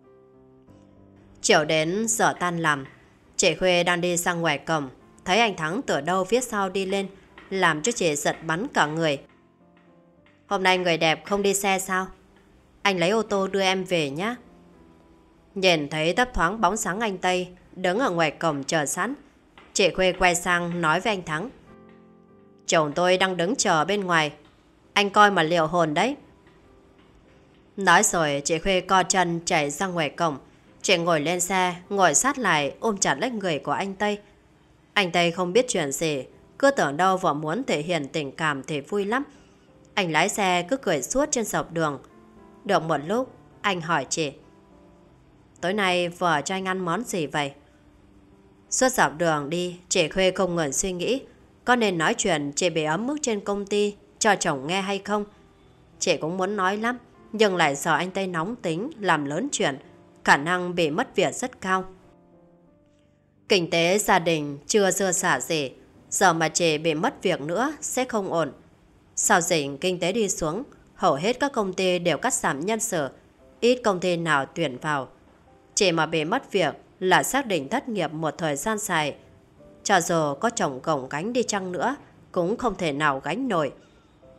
Chiều đến giờ tan làm, chị Khuê đang đi sang ngoài cổng, thấy anh Thắng từ đâu phía sau đi lên, làm cho chị giật bắn cả người. Hôm nay người đẹp không đi xe sao? Anh lấy ô tô đưa em về nhé. Nhìn thấy thấp thoáng bóng sáng anh Tây đứng ở ngoài cổng chờ sẵn, chị Khuê quay sang nói với anh Thắng: chồng tôi đang đứng chờ bên ngoài, anh coi mà liệu hồn đấy. Nói rồi chị Khuê co chân chạy ra ngoài cổng. Chị ngồi lên xe, ngồi sát lại ôm chặt lấy người của anh Tây. Anh Tây không biết chuyện gì, cứ tưởng đâu vợ muốn thể hiện tình cảm thì vui lắm. Anh lái xe cứ cười suốt trên dọc đường. Được một lúc, anh hỏi chị: tối nay vợ cho anh ăn món gì vậy? Suốt dọc đường đi, chị Khuê không ngừng suy nghĩ có nên nói chuyện chị bị ấm ức trên công ty cho chồng nghe hay không. Chị cũng muốn nói lắm, nhưng lại sợ anh Tây nóng tính làm lớn chuyện, khả năng bị mất việc rất cao. Kinh tế gia đình chưa dư xả gì, giờ mà chị bị mất việc nữa sẽ không ổn. Sau dịch kinh tế đi xuống, hầu hết các công ty đều cắt giảm nhân sự, ít công ty nào tuyển vào. Chị mà bị mất việc là xác định thất nghiệp một thời gian dài. Cho dù có chồng gồng gánh đi chăng nữa, cũng không thể nào gánh nổi.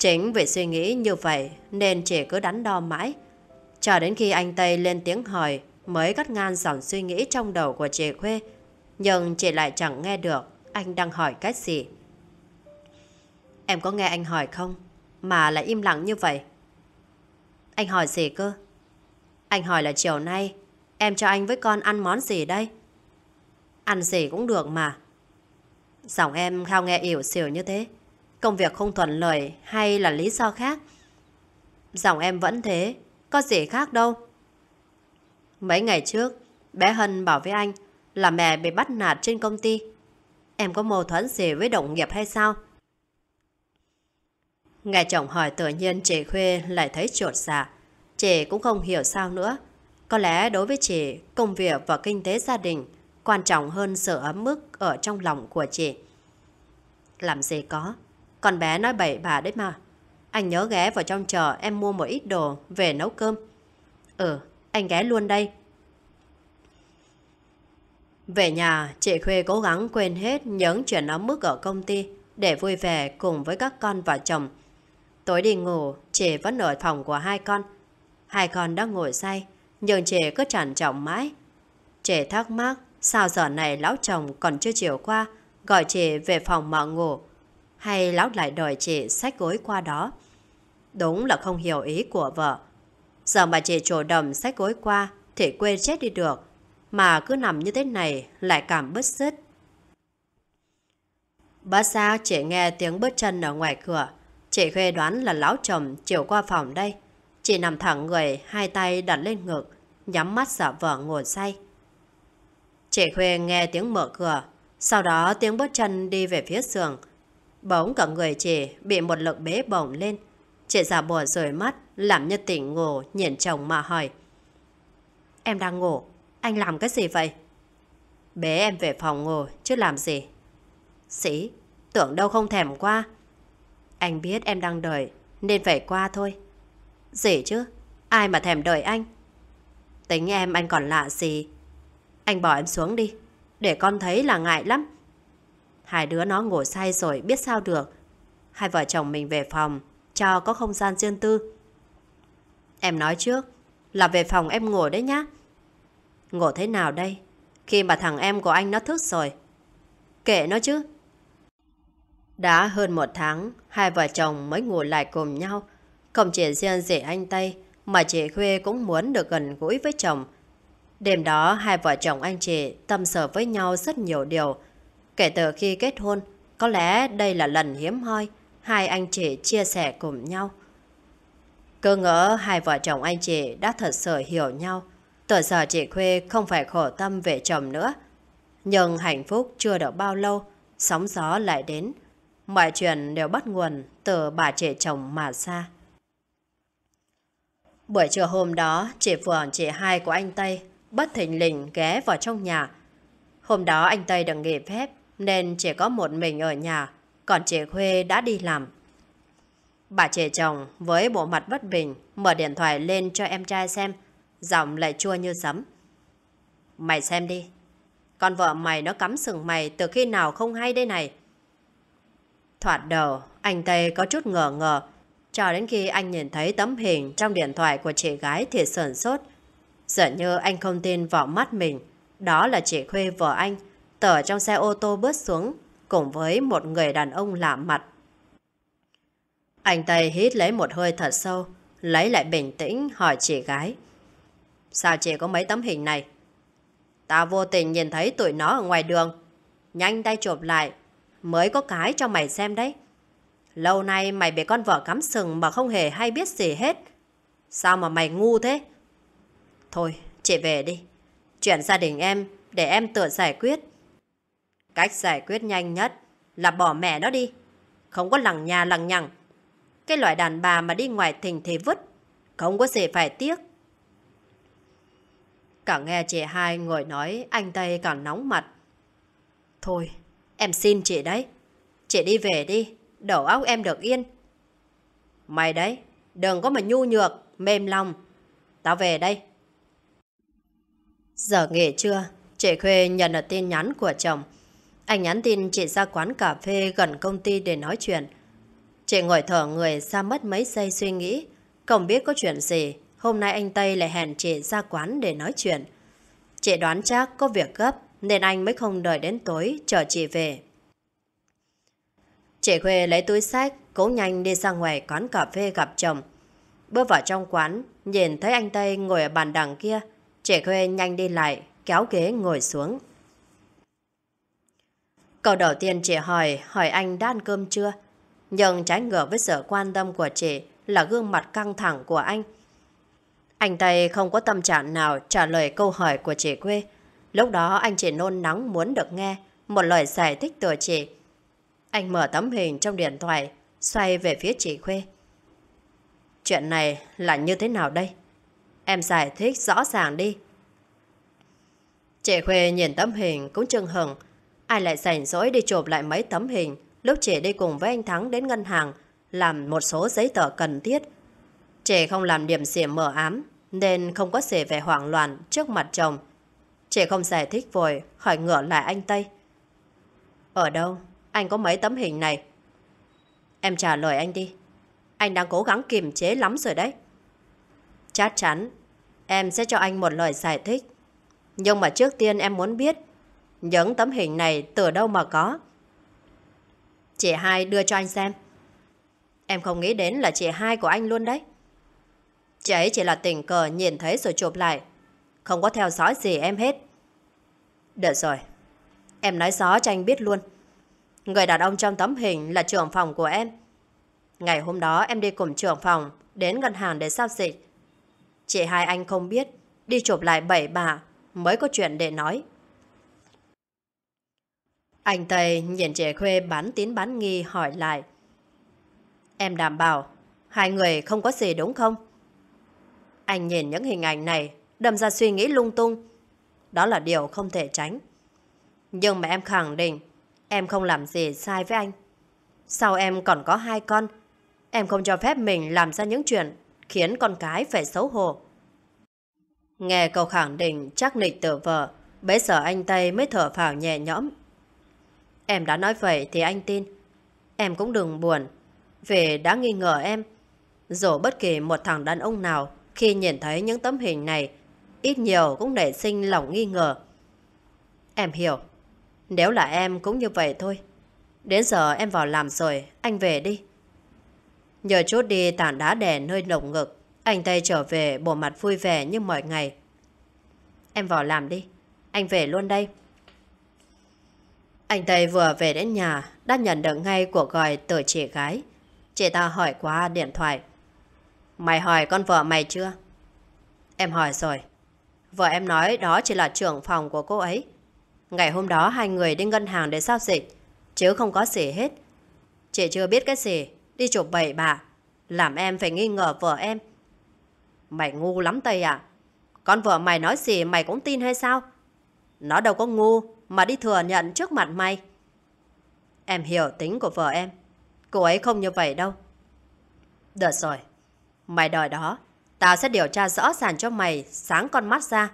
Chính vì suy nghĩ như vậy nên chị cứ đắn đo mãi. Cho đến khi anh Tây lên tiếng hỏi mới cắt ngang dòng suy nghĩ trong đầu của chị Khuê. Nhưng chị lại chẳng nghe được anh đang hỏi cái gì. Em có nghe anh hỏi không? Mà lại im lặng như vậy. Anh hỏi gì cơ? Anh hỏi là chiều nay em cho anh với con ăn món gì đây? Ăn gì cũng được mà. Giọng em khao nghe ỉu xìu như thế. Công việc không thuận lợi hay là lý do khác? Giọng em vẫn thế, có gì khác đâu. Mấy ngày trước, bé Hân bảo với anh là mẹ bị bắt nạt trên công ty. Em có mâu thuẫn gì với đồng nghiệp hay sao? Nghe chồng hỏi tự nhiên chị Khuê lại thấy chột dạ. Chị cũng không hiểu sao nữa. Có lẽ đối với chị, công việc và kinh tế gia đình quan trọng hơn sự ấm ức ở trong lòng của chị. Làm gì có, con bé nói bậy bạ đấy mà. Anh nhớ ghé vào trong chợ em mua một ít đồ về nấu cơm. Anh ghé luôn đây. Về nhà, chị Khuê cố gắng quên hết những chuyện ấm ức ở công ty để vui vẻ cùng với các con và chồng. Tối đi ngủ, chị vẫn ở phòng của hai con. Hai con đang ngồi say, nhưng chị cứ trằn trọc mãi. Chị thắc mắc sao giờ này lão chồng còn chưa chiều qua gọi chị về phòng mà ngủ, hay lão lại đòi chị xách gối qua đó. Đúng là không hiểu ý của vợ. Giờ mà chị chủ động xách gối qua thì quên chết đi được, mà cứ nằm như thế này lại cảm bứt rứt. Bất giác chị nghe tiếng bước chân ở ngoài cửa. Chị Khuê đoán là lão chồng chiều qua phòng đây. Chị nằm thẳng người, hai tay đặt lên ngực, nhắm mắt giả vờ ngồi say. Chị Khuê nghe tiếng mở cửa, sau đó tiếng bước chân đi về phía giường. Bỗng cả người chị bị một lực bế bổng lên. Chị giả bộ rời mắt, làm như tỉnh ngủ, nhìn chồng mà hỏi. Em đang ngủ, anh làm cái gì vậy? Bế em về phòng ngủ, chứ làm gì? Sĩ, tưởng đâu không thèm qua. Anh biết em đang đợi, nên phải qua thôi. Gì chứ, ai mà thèm đợi anh? Tính em anh còn lạ gì? Anh bỏ em xuống đi, để con thấy là ngại lắm. Hai đứa nó ngủ say rồi biết sao được. Hai vợ chồng mình về phòng, cho có không gian riêng tư. Em nói trước là về phòng em ngủ đấy nhá. Ngủ thế nào đây, khi mà thằng em của anh nó thức rồi? Kệ nó chứ. Đã hơn một tháng, hai vợ chồng mới ngủ lại cùng nhau. Không chỉ riêng gì anh Tây, mà chị Khuê cũng muốn được gần gũi với chồng. Đêm đó, hai vợ chồng anh chị tâm sự với nhau rất nhiều điều. Kể từ khi kết hôn, có lẽ đây là lần hiếm hoi hai anh chị chia sẻ cùng nhau. Cứ ngỡ hai vợ chồng anh chị đã thật sự hiểu nhau. Từ giờ chị Khuê không phải khổ tâm về chồng nữa. Nhưng hạnh phúc chưa được bao lâu, sóng gió lại đến. Mọi chuyện đều bắt nguồn từ bà chị chồng mà ra. Buổi trưa hôm đó, chị Phượng chị hai của anh Tây bất thình lình ghé vào trong nhà. Hôm đó anh Tây được nghỉ phép nên chỉ có một mình ở nhà, còn chị Khuê đã đi làm. Bà chị chồng với bộ mặt bất bình mở điện thoại lên cho em trai xem, giọng lại chua như giấm. Mày xem đi, con vợ mày nó cắm sừng mày từ khi nào không hay đây này. Thoạt đầu, anh Tây có chút ngờ ngờ, cho đến khi anh nhìn thấy tấm hình trong điện thoại của chị gái thì sửng sốt. Dường như anh không tin vào mắt mình, đó là chị Khuê vợ anh, từ trong xe ô tô bước xuống, cùng với một người đàn ông lạ mặt. Anh Tây hít lấy một hơi thật sâu, lấy lại bình tĩnh hỏi chị gái. Sao chị có mấy tấm hình này? Tao vô tình nhìn thấy tụi nó ở ngoài đường. Nhanh tay chụp lại, mới có cái cho mày xem đấy. Lâu nay mày bị con vợ cắm sừng mà không hề hay biết gì hết. Sao mà mày ngu thế? Thôi, chị về đi. Chuyện gia đình em, để em tự giải quyết. Cách giải quyết nhanh nhất là bỏ mẹ nó đi. Không có lằng nhà lằng nhằng. Cái loại đàn bà mà đi ngoài thình thì vứt, không có gì phải tiếc. Cả nghe chị hai ngồi nói, anh Tây càng nóng mặt. Thôi, em xin chị đấy. Chị đi về đi, đầu óc em được yên. Mày đấy, đừng có mà nhu nhược, mềm lòng. Tao về đây. Giờ nghỉ trưa, chị Khuê nhận được tin nhắn của chồng. Anh nhắn tin chị ra quán cà phê gần công ty để nói chuyện. Chị ngồi thở người ra mất mấy giây suy nghĩ. Không biết có chuyện gì, hôm nay anh Tây lại hẹn chị ra quán để nói chuyện. Chị đoán chắc có việc gấp nên anh mới không đợi đến tối chờ chị về. Chị Khuê lấy túi xách, cố nhanh đi ra ngoài quán cà phê gặp chồng. Bước vào trong quán, nhìn thấy anh Tây ngồi ở bàn đằng kia. Chị Khuê nhanh đi lại, kéo ghế ngồi xuống. Câu đầu tiên chị hỏi anh đã ăn cơm chưa? Nhưng trái ngược với sự quan tâm của chị là gương mặt căng thẳng của anh. Anh Tây không có tâm trạng nào trả lời câu hỏi của chị Khuê. Lúc đó anh chỉ nôn nóng muốn được nghe một lời giải thích từ chị. Anh mở tấm hình trong điện thoại, xoay về phía chị Khuê. Chuyện này là như thế nào đây? Em giải thích rõ ràng đi. Chị Khuê nhìn tấm hình cũng chưng hửng. Ai lại rảnh rỗi đi chụp lại mấy tấm hình lúc chị đi cùng với anh Thắng đến ngân hàng làm một số giấy tờ cần thiết. Chị không làm điểm xỉa mờ ám nên không có gì về hoảng loạn trước mặt chồng. Chị không giải thích vội, hỏi ngược lại anh Tây. Ở đâu? Anh có mấy tấm hình này? Em trả lời anh đi. Anh đang cố gắng kiềm chế lắm rồi đấy. Chắc chắn em sẽ cho anh một lời giải thích. Nhưng mà trước tiên em muốn biết những tấm hình này từ đâu mà có. Chị hai đưa cho anh xem. Em không nghĩ đến là chị hai của anh luôn đấy. Chị ấy chỉ là tình cờ nhìn thấy rồi chụp lại, không có theo dõi gì em hết. Được rồi, em nói rõ cho anh biết luôn. Người đàn ông trong tấm hình là trưởng phòng của em. Ngày hôm đó em đi cùng trưởng phòng đến ngân hàng để giao dịch. Chị hai anh không biết, đi chụp lại bậy bạ mới có chuyện để nói. Anh Tây nhìn chị Khuê bán tín bán nghi hỏi lại. Em đảm bảo hai người không có gì đúng không? Anh nhìn những hình ảnh này đâm ra suy nghĩ lung tung. Đó là điều không thể tránh. Nhưng mà em khẳng định em không làm gì sai với anh. Sau em còn có 2 con. Em không cho phép mình làm ra những chuyện khiến con cái phải xấu hổ. Nghe câu khẳng định chắc nịch từ vợ, bấy giờ anh Tây mới thở phào nhẹ nhõm. Em đã nói vậy thì anh tin. Em cũng đừng buồn vì đã nghi ngờ em. Dù bất kỳ một thằng đàn ông nào khi nhìn thấy những tấm hình này ít nhiều cũng nảy sinh lòng nghi ngờ. Em hiểu. Nếu là em cũng như vậy thôi. Đến giờ em vào làm rồi, anh về đi. Nhờ chút đi tảng đá đè nơi lồng ngực, anh Tây trở về bộ mặt vui vẻ như mọi ngày. Em vào làm đi, anh về luôn đây. Anh Tây vừa về đến nhà đã nhận được ngay cuộc gọi từ chị gái. Chị ta hỏi qua điện thoại. Mày hỏi con vợ mày chưa? Em hỏi rồi. Vợ em nói đó chỉ là trưởng phòng của cô ấy. Ngày hôm đó hai người đi ngân hàng để giao dịch, chứ không có gì hết. Chị chưa biết cái gì, đi chụp bậy bạ, làm em phải nghi ngờ vợ em. Mày ngu lắm Tây ạ. Con vợ mày nói gì mày cũng tin hay sao? Nó đâu có ngu mà đi thừa nhận trước mặt mày. Em hiểu tính của vợ em. Cô ấy không như vậy đâu. Được rồi. Mày đòi đó, tao sẽ điều tra rõ ràng cho mày sáng con mắt ra.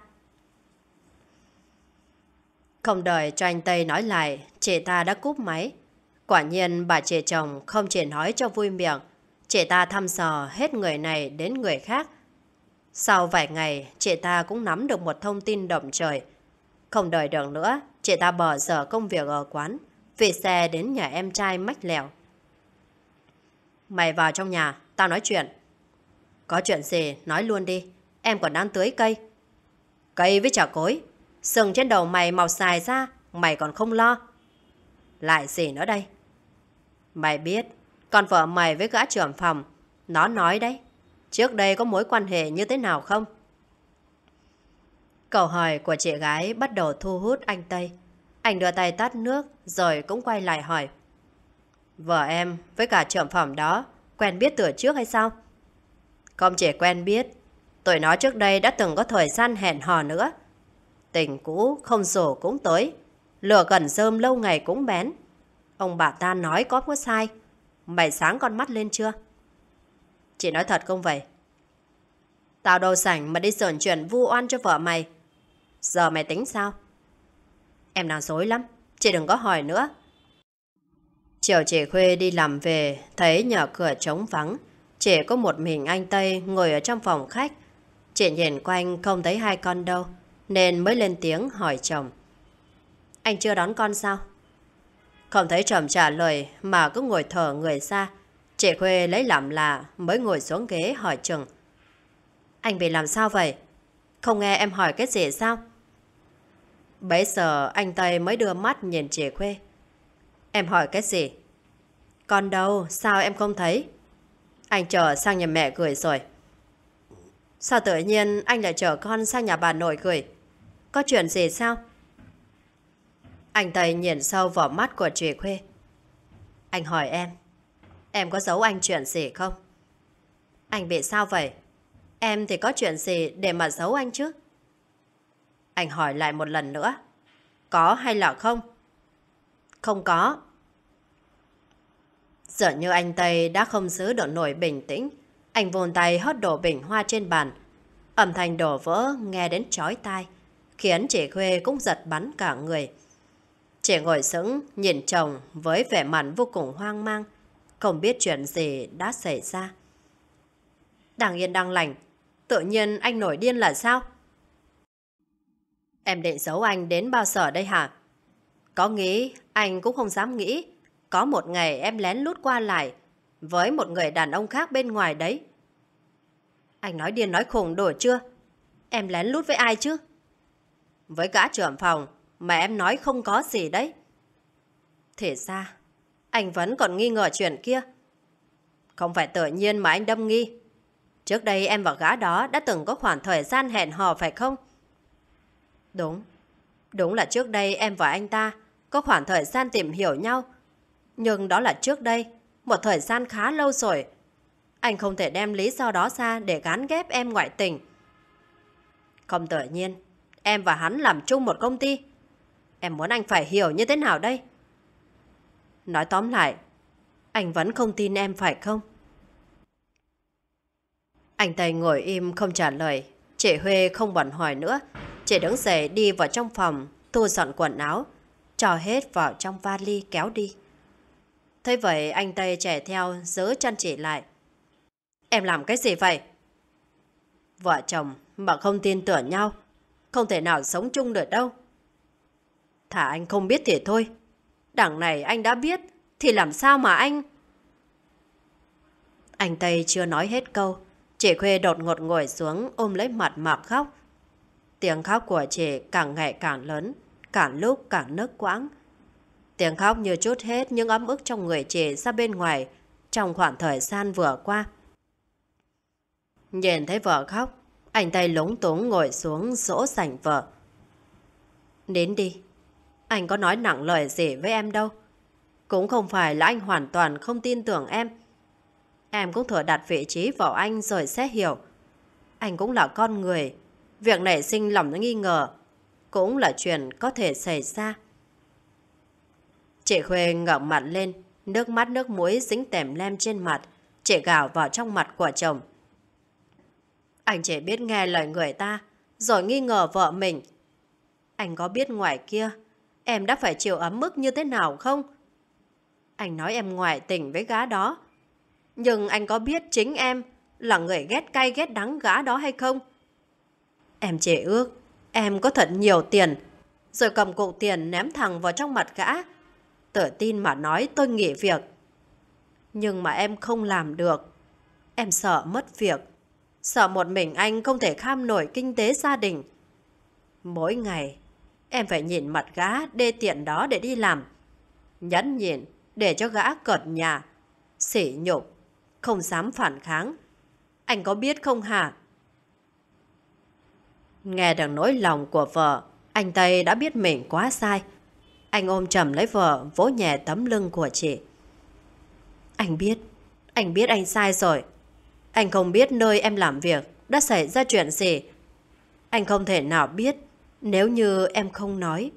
Không đợi cho anh Tây nói lại, chị ta đã cúp máy. Quả nhiên bà chị chồng không chỉ nói cho vui miệng, chị ta thăm dò hết người này đến người khác. Sau vài ngày, chị ta cũng nắm được một thông tin động trời. Không đợi được nữa, chị ta bỏ dở công việc ở quán, vì xe đến nhà em trai mách lèo. Mày vào trong nhà, tao nói chuyện. Có chuyện gì, nói luôn đi. Em còn đang tưới cây. Cây với chả cối. Sừng trên đầu mày màu xài ra, mày còn không lo. Lại gì nữa đây? Mày biết, con vợ mày với gã trưởng phòng, nó nói đấy. Trước đây có mối quan hệ như thế nào không? Câu hỏi của chị gái bắt đầu thu hút anh Tây. Anh đưa tay tắt nước rồi cũng quay lại hỏi. Vợ em với cả trưởng phòng đó quen biết từ trước hay sao? Không chỉ quen biết, tụi nó trước đây đã từng có thời gian hẹn hò nữa. Tình cũ không rủ cũng tới, lửa gần rơm lâu ngày cũng bén. Ông bà ta nói có sai. Mày sáng con mắt lên chưa? Chị nói thật không vậy? Tao đâu rảnh mà đi sờn chuyện vu oan cho vợ mày. Giờ mày tính sao? Em đang dối lắm, chị đừng có hỏi nữa. Chiều chị Khuê đi làm về, thấy nhà cửa trống vắng, chỉ có một mình anh Tây ngồi ở trong phòng khách. Chị nhìn quanh không thấy hai con đâu, nên mới lên tiếng hỏi chồng. Anh chưa đón con sao? Không thấy chồng trả lời mà cứ ngồi thở người ra. Chị Khuê lấy làm lạ mới ngồi xuống ghế hỏi chừng. Anh bị làm sao vậy? Không nghe em hỏi cái gì sao? Bấy giờ anh Tây mới đưa mắt nhìn chị Khuê. Em hỏi cái gì? Con đâu, sao em không thấy? Anh chờ sang nhà mẹ gửi rồi. Sao tự nhiên anh lại chở con sang nhà bà nội gửi? Có chuyện gì sao? Anh Tây nhìn sâu vào mắt của chị Khuê. Anh hỏi em có giấu anh chuyện gì không? Anh bị sao vậy? Em thì có chuyện gì để mà giấu anh chứ? Anh hỏi lại một lần nữa. Có hay là không? Không có. Dường như anh Tây đã không giữ được nổi bình tĩnh. Anh vồn tay hót đổ bình hoa trên bàn. Âm thanh đổ vỡ nghe đến chói tai, khiến chị Khuê cũng giật bắn cả người. Chị ngồi sững nhìn chồng với vẻ mặt vô cùng hoang mang, không biết chuyện gì đã xảy ra. Đang yên đang lành, tự nhiên anh nổi điên là sao? Em định giấu anh đến bao giờ đây hả? Có nghĩ anh cũng không dám nghĩ có một ngày em lén lút qua lại với một người đàn ông khác bên ngoài đấy. Anh nói điên nói khùng đủ chưa? Em lén lút với ai chứ? Với gã trưởng phòng mà em nói không có gì đấy. Thì ra anh vẫn còn nghi ngờ chuyện kia. Không phải tự nhiên mà anh đâm nghi. Trước đây em và gã đó đã từng có khoảng thời gian hẹn hò phải không? Đúng là trước đây em và anh ta có khoảng thời gian tìm hiểu nhau. Nhưng đó là trước đây, một thời gian khá lâu rồi. Anh không thể đem lý do đó ra để gán ghép em ngoại tình. Không tự nhiên, em và hắn làm chung một công ty. Em muốn anh phải hiểu như thế nào đây? Nói tóm lại, anh vẫn không tin em phải không? Anh Tây ngồi im không trả lời. Chị Huê không bận hỏi nữa. Chị đứng dậy đi vào trong phòng, thu dọn quần áo, cho hết vào trong vali kéo đi. Thế vậy anh Tây chạy theo giữ chân chị lại. Em làm cái gì vậy? Vợ chồng mà không tin tưởng nhau, không thể nào sống chung được đâu. Thả anh không biết thì thôi. Đằng này anh đã biết, thì làm sao mà anh... Anh Tây chưa nói hết câu. Chị Khuê đột ngột ngồi xuống ôm lấy mặt mà khóc. Tiếng khóc của chị càng ngày càng lớn, càng lúc càng nấc quãng. Tiếng khóc như trút hết những ấm ức trong người chị ra bên ngoài trong khoảng thời gian vừa qua. Nhìn thấy vợ khóc, anh Tây lúng túng ngồi xuống dỗ dành vợ. Đến đi, anh có nói nặng lời gì với em đâu. Cũng không phải là anh hoàn toàn không tin tưởng em. Em cũng thử đặt vị trí vào anh rồi sẽ hiểu. Anh cũng là con người. Việc nảy sinh lòng nghi ngờ cũng là chuyện có thể xảy ra. Chị Khuê ngẩng mặt lên, nước mắt nước mũi dính tèm lem trên mặt. Chị gào vào trong mặt của chồng. Anh chỉ biết nghe lời người ta, rồi nghi ngờ vợ mình. Anh có biết ngoài kia em đã phải chịu ấm ức như thế nào không? Anh nói em ngoại tình với gã đó. Nhưng anh có biết chính em là người ghét cay ghét đắng gã đó hay không? Em chỉ ước em có thật nhiều tiền, rồi cầm cục tiền ném thẳng vào trong mặt gã, tự tin mà nói tôi nghỉ việc. Nhưng mà em không làm được. Em sợ mất việc, sợ một mình anh không thể kham nổi kinh tế gia đình. Mỗi ngày em phải nhìn mặt gã đê tiện đó để đi làm, nhẫn nhịn để cho gã cợt nhà, sỉ nhục, không dám phản kháng. Anh có biết không hả? Nghe được nỗi lòng của vợ, anh Tây đã biết mình quá sai. Anh ôm chầm lấy vợ, vỗ nhẹ tấm lưng của chị. Anh biết anh sai rồi. Anh không biết nơi em làm việc đã xảy ra chuyện gì. Anh không thể nào biết nếu như em không nói.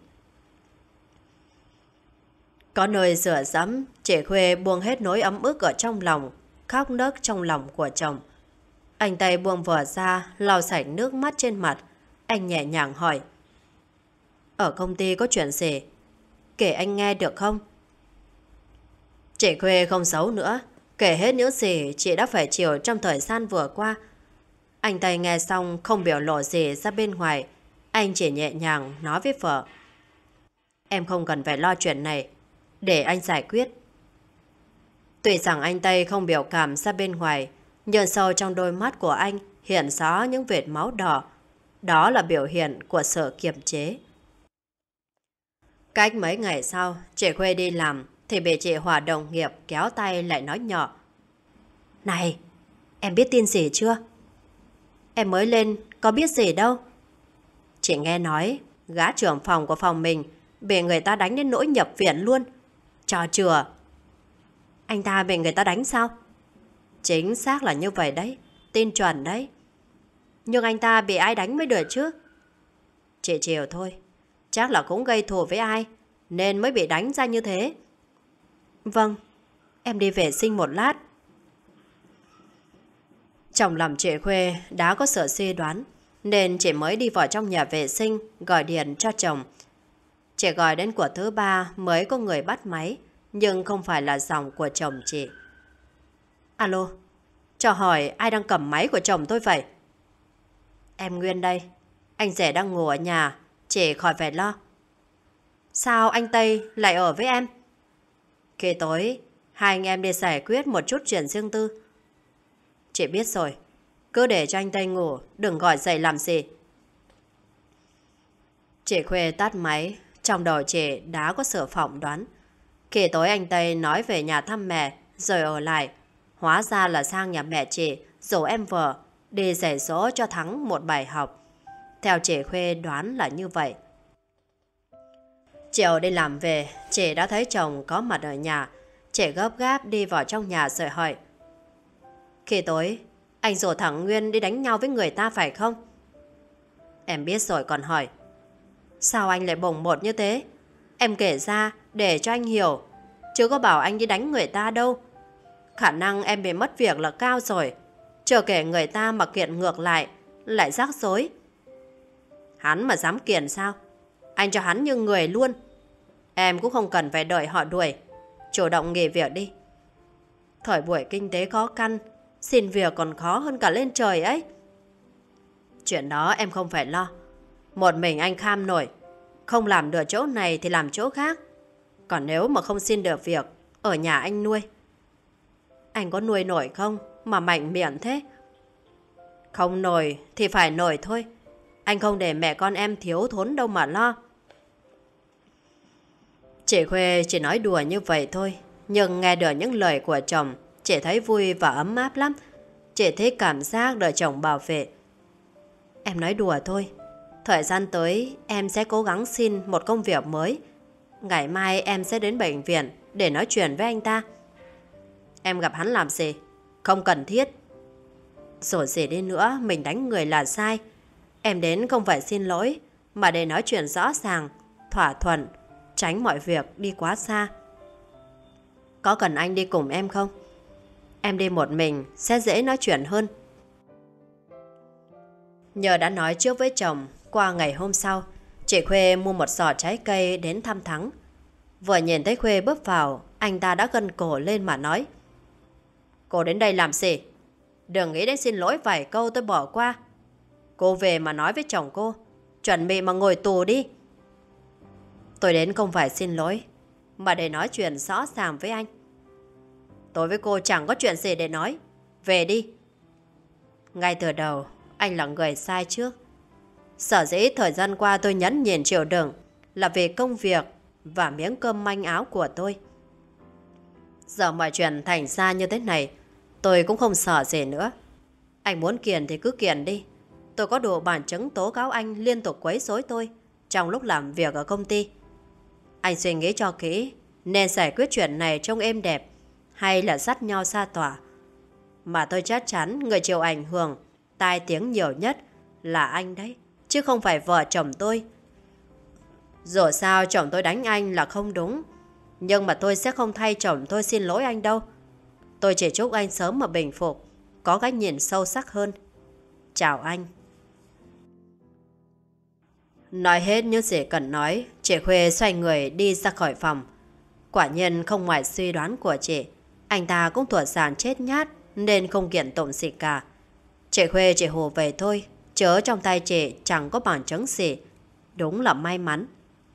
Có nơi rửa rẫm, chị Khuê buông hết nỗi ấm ức ở trong lòng, khóc nấc trong lòng của chồng. Anh Tây buông vợ ra, lau sạch nước mắt trên mặt. Anh nhẹ nhàng hỏi. Ở công ty có chuyện gì? Kể anh nghe được không? Chị Khuê không xấu nữa, kể hết những gì chị đã phải chịu trong thời gian vừa qua. Anh Tây nghe xong không biểu lộ gì ra bên ngoài. Anh chỉ nhẹ nhàng nói với vợ. Em không cần phải lo chuyện này, để anh giải quyết. Tuy rằng anh Tây không biểu cảm ra bên ngoài, nhưng sâu trong đôi mắt của anh hiện rõ những vệt máu đỏ. Đó là biểu hiện của sự kiềm chế. Cách mấy ngày sau, chị Khuê đi làm thì bị chị Hòa đồng nghiệp kéo tay lại nói nhỏ. Này, em biết tin gì chưa? Em mới lên, có biết gì đâu. Chị nghe nói, gã trưởng phòng của phòng mình bị người ta đánh đến nỗi nhập viện luôn. Trò chừa. Anh ta bị người ta đánh sao? Chính xác là như vậy đấy, tin chuẩn đấy. Nhưng anh ta bị ai đánh mới được chứ? Chị chiều thôi, chắc là cũng gây thù với ai, nên mới bị đánh ra như thế. Vâng, em đi vệ sinh một lát. Trong lòng chị Khuê đã có sự suy đoán, nên chị mới đi vào trong nhà vệ sinh gọi điện cho chồng. Chị gọi đến của thứ ba mới có người bắt máy, nhưng không phải là dòng của chồng chị. Alo, cho hỏi ai đang cầm máy của chồng tôi vậy? Em Nguyên đây, anh rể đang ngủ ở nhà, chị khỏi phải lo. Sao anh Tây lại ở với em? Khi tối, hai anh em đi giải quyết một chút chuyện riêng tư. Chị biết rồi, cứ để cho anh Tây ngủ, đừng gọi dậy làm gì. Chị Khuê tắt máy, trong đầu chị đã có sự phỏng đoán. Khi tối anh Tây nói về nhà thăm mẹ, rồi ở lại. Hóa ra là sang nhà mẹ chị, rủ em vợ, đi dạy dỗ cho Thắng một bài học. Theo chị Khuê đoán là như vậy. Chiều đi làm về, chị đã thấy chồng có mặt ở nhà. Chị gấp gáp đi vào trong nhà rồi hỏi. Khi tối, anh rủ thằng Nguyên đi đánh nhau với người ta phải không? Em biết rồi còn hỏi. Sao anh lại bồng bột như thế? Em kể ra để cho anh hiểu, chứ có bảo anh đi đánh người ta đâu. Khả năng em bị mất việc là cao rồi. Chưa kể người ta mà kiện ngược lại rắc rối. Hắn mà dám kiện sao? Anh cho hắn như người luôn. Em cũng không cần phải đợi họ đuổi. Chủ động nghỉ việc đi. Thời buổi kinh tế khó khăn, xin việc còn khó hơn cả lên trời ấy. Chuyện đó em không phải lo. Một mình anh kham nổi. Không làm được chỗ này thì làm chỗ khác. Còn nếu mà không xin được việc, ở nhà anh nuôi. Anh có nuôi nổi không mà mạnh miệng thế? Không nổi thì phải nổi thôi. Anh không để mẹ con em thiếu thốn đâu mà lo. Chị Khuê chỉ nói đùa như vậy thôi, nhưng nghe được những lời của chồng, chị thấy vui và ấm áp lắm. Chị thích cảm giác được chồng bảo vệ. Em nói đùa thôi. Thời gian tới em sẽ cố gắng xin một công việc mới. Ngày mai em sẽ đến bệnh viện để nói chuyện với anh ta. Em gặp hắn làm gì? Không cần thiết. Rồi gì đi nữa, mình đánh người là sai. Em đến không phải xin lỗi, mà để nói chuyện rõ ràng, thỏa thuận, tránh mọi việc đi quá xa. Có cần anh đi cùng em không? Em đi một mình sẽ dễ nói chuyện hơn. Nhờ đã nói trước với chồng, qua ngày hôm sau, chị Khuê mua một giỏ trái cây đến thăm Thắng. Vừa nhìn thấy Khuê bước vào, anh ta đã gân cổ lên mà nói. Cô đến đây làm gì? Đừng nghĩ đến xin lỗi vài câu tôi bỏ qua. Cô về mà nói với chồng cô, chuẩn bị mà ngồi tù đi. Tôi đến không phải xin lỗi, mà để nói chuyện rõ ràng với anh. Tôi với cô chẳng có chuyện gì để nói. Về đi. Ngay từ đầu, anh là người sai trước. Sở dĩ thời gian qua tôi nhẫn nhịn chịu đựng là vì công việc và miếng cơm manh áo của tôi. Giờ mọi chuyện thành ra như thế này, tôi cũng không sợ gì nữa. Anh muốn kiện thì cứ kiện đi. Tôi có đủ bằng chứng tố cáo anh liên tục quấy rối tôi trong lúc làm việc ở công ty. Anh suy nghĩ cho kỹ, nên giải quyết chuyện này trông êm đẹp hay là dắt nhau xa tỏa. Mà tôi chắc chắn người chịu ảnh hưởng, tai tiếng nhiều nhất là anh đấy, chứ không phải vợ chồng tôi. Dù sao chồng tôi đánh anh là không đúng, nhưng mà tôi sẽ không thay chồng tôi xin lỗi anh đâu. Tôi chỉ chúc anh sớm mà bình phục, có cái nhìn sâu sắc hơn. Chào anh. Nói hết những gì cần nói, chị Khuê xoay người đi ra khỏi phòng. Quả nhiên không ngoài suy đoán của chị, anh ta cũng thuộc dạng chết nhát nên không kiện tụng gì cả. Chị Khuê chỉ hồ về thôi, chớ trong tay chị chẳng có bằng chứng gì. Đúng là may mắn.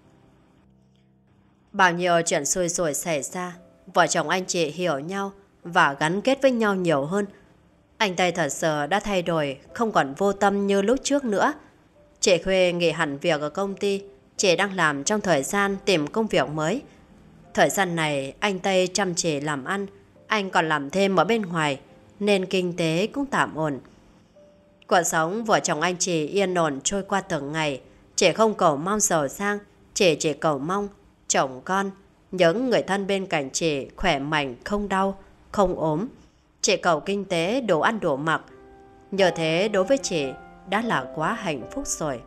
Bao nhiêu chuyện xui rủi xảy ra, vợ chồng anh chị hiểu nhau và gắn kết với nhau nhiều hơn. Anh Tây thật sự đã thay đổi, không còn vô tâm như lúc trước nữa. Chị Khuê nghỉ hẳn việc ở công ty, chị đang làm trong thời gian tìm công việc mới. Thời gian này anh Tây chăm chỉ làm ăn, anh còn làm thêm ở bên ngoài nên kinh tế cũng tạm ổn. Cuộc sống vợ chồng anh chị yên ổn trôi qua từng ngày. Chị không cầu mong giàu sang, chị chỉ cầu mong chồng con, những người thân bên cạnh chị khỏe mạnh, không đau, không ốm. Chị cầu kinh tế đủ ăn đủ mặc. Nhờ thế đối với chị đã là quá hạnh phúc rồi.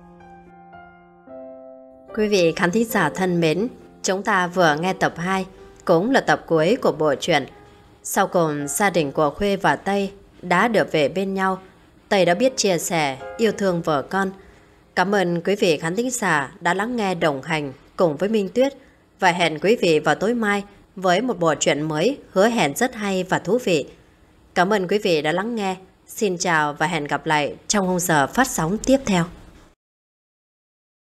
Quý vị khán thính giả thân mến, chúng ta vừa nghe tập 2, cũng là tập cuối của bộ truyện. Sau cùng, gia đình của Khuê và Tây đã được về bên nhau. Tây đã biết chia sẻ, yêu thương vợ con. Cảm ơn quý vị khán thính giả đã lắng nghe đồng hành cùng với Minh Tuyết. Và hẹn quý vị vào tối mai với một bộ truyện mới hứa hẹn rất hay và thú vị. Cảm ơn quý vị đã lắng nghe. Xin chào và hẹn gặp lại trong khung giờ phát sóng tiếp theo.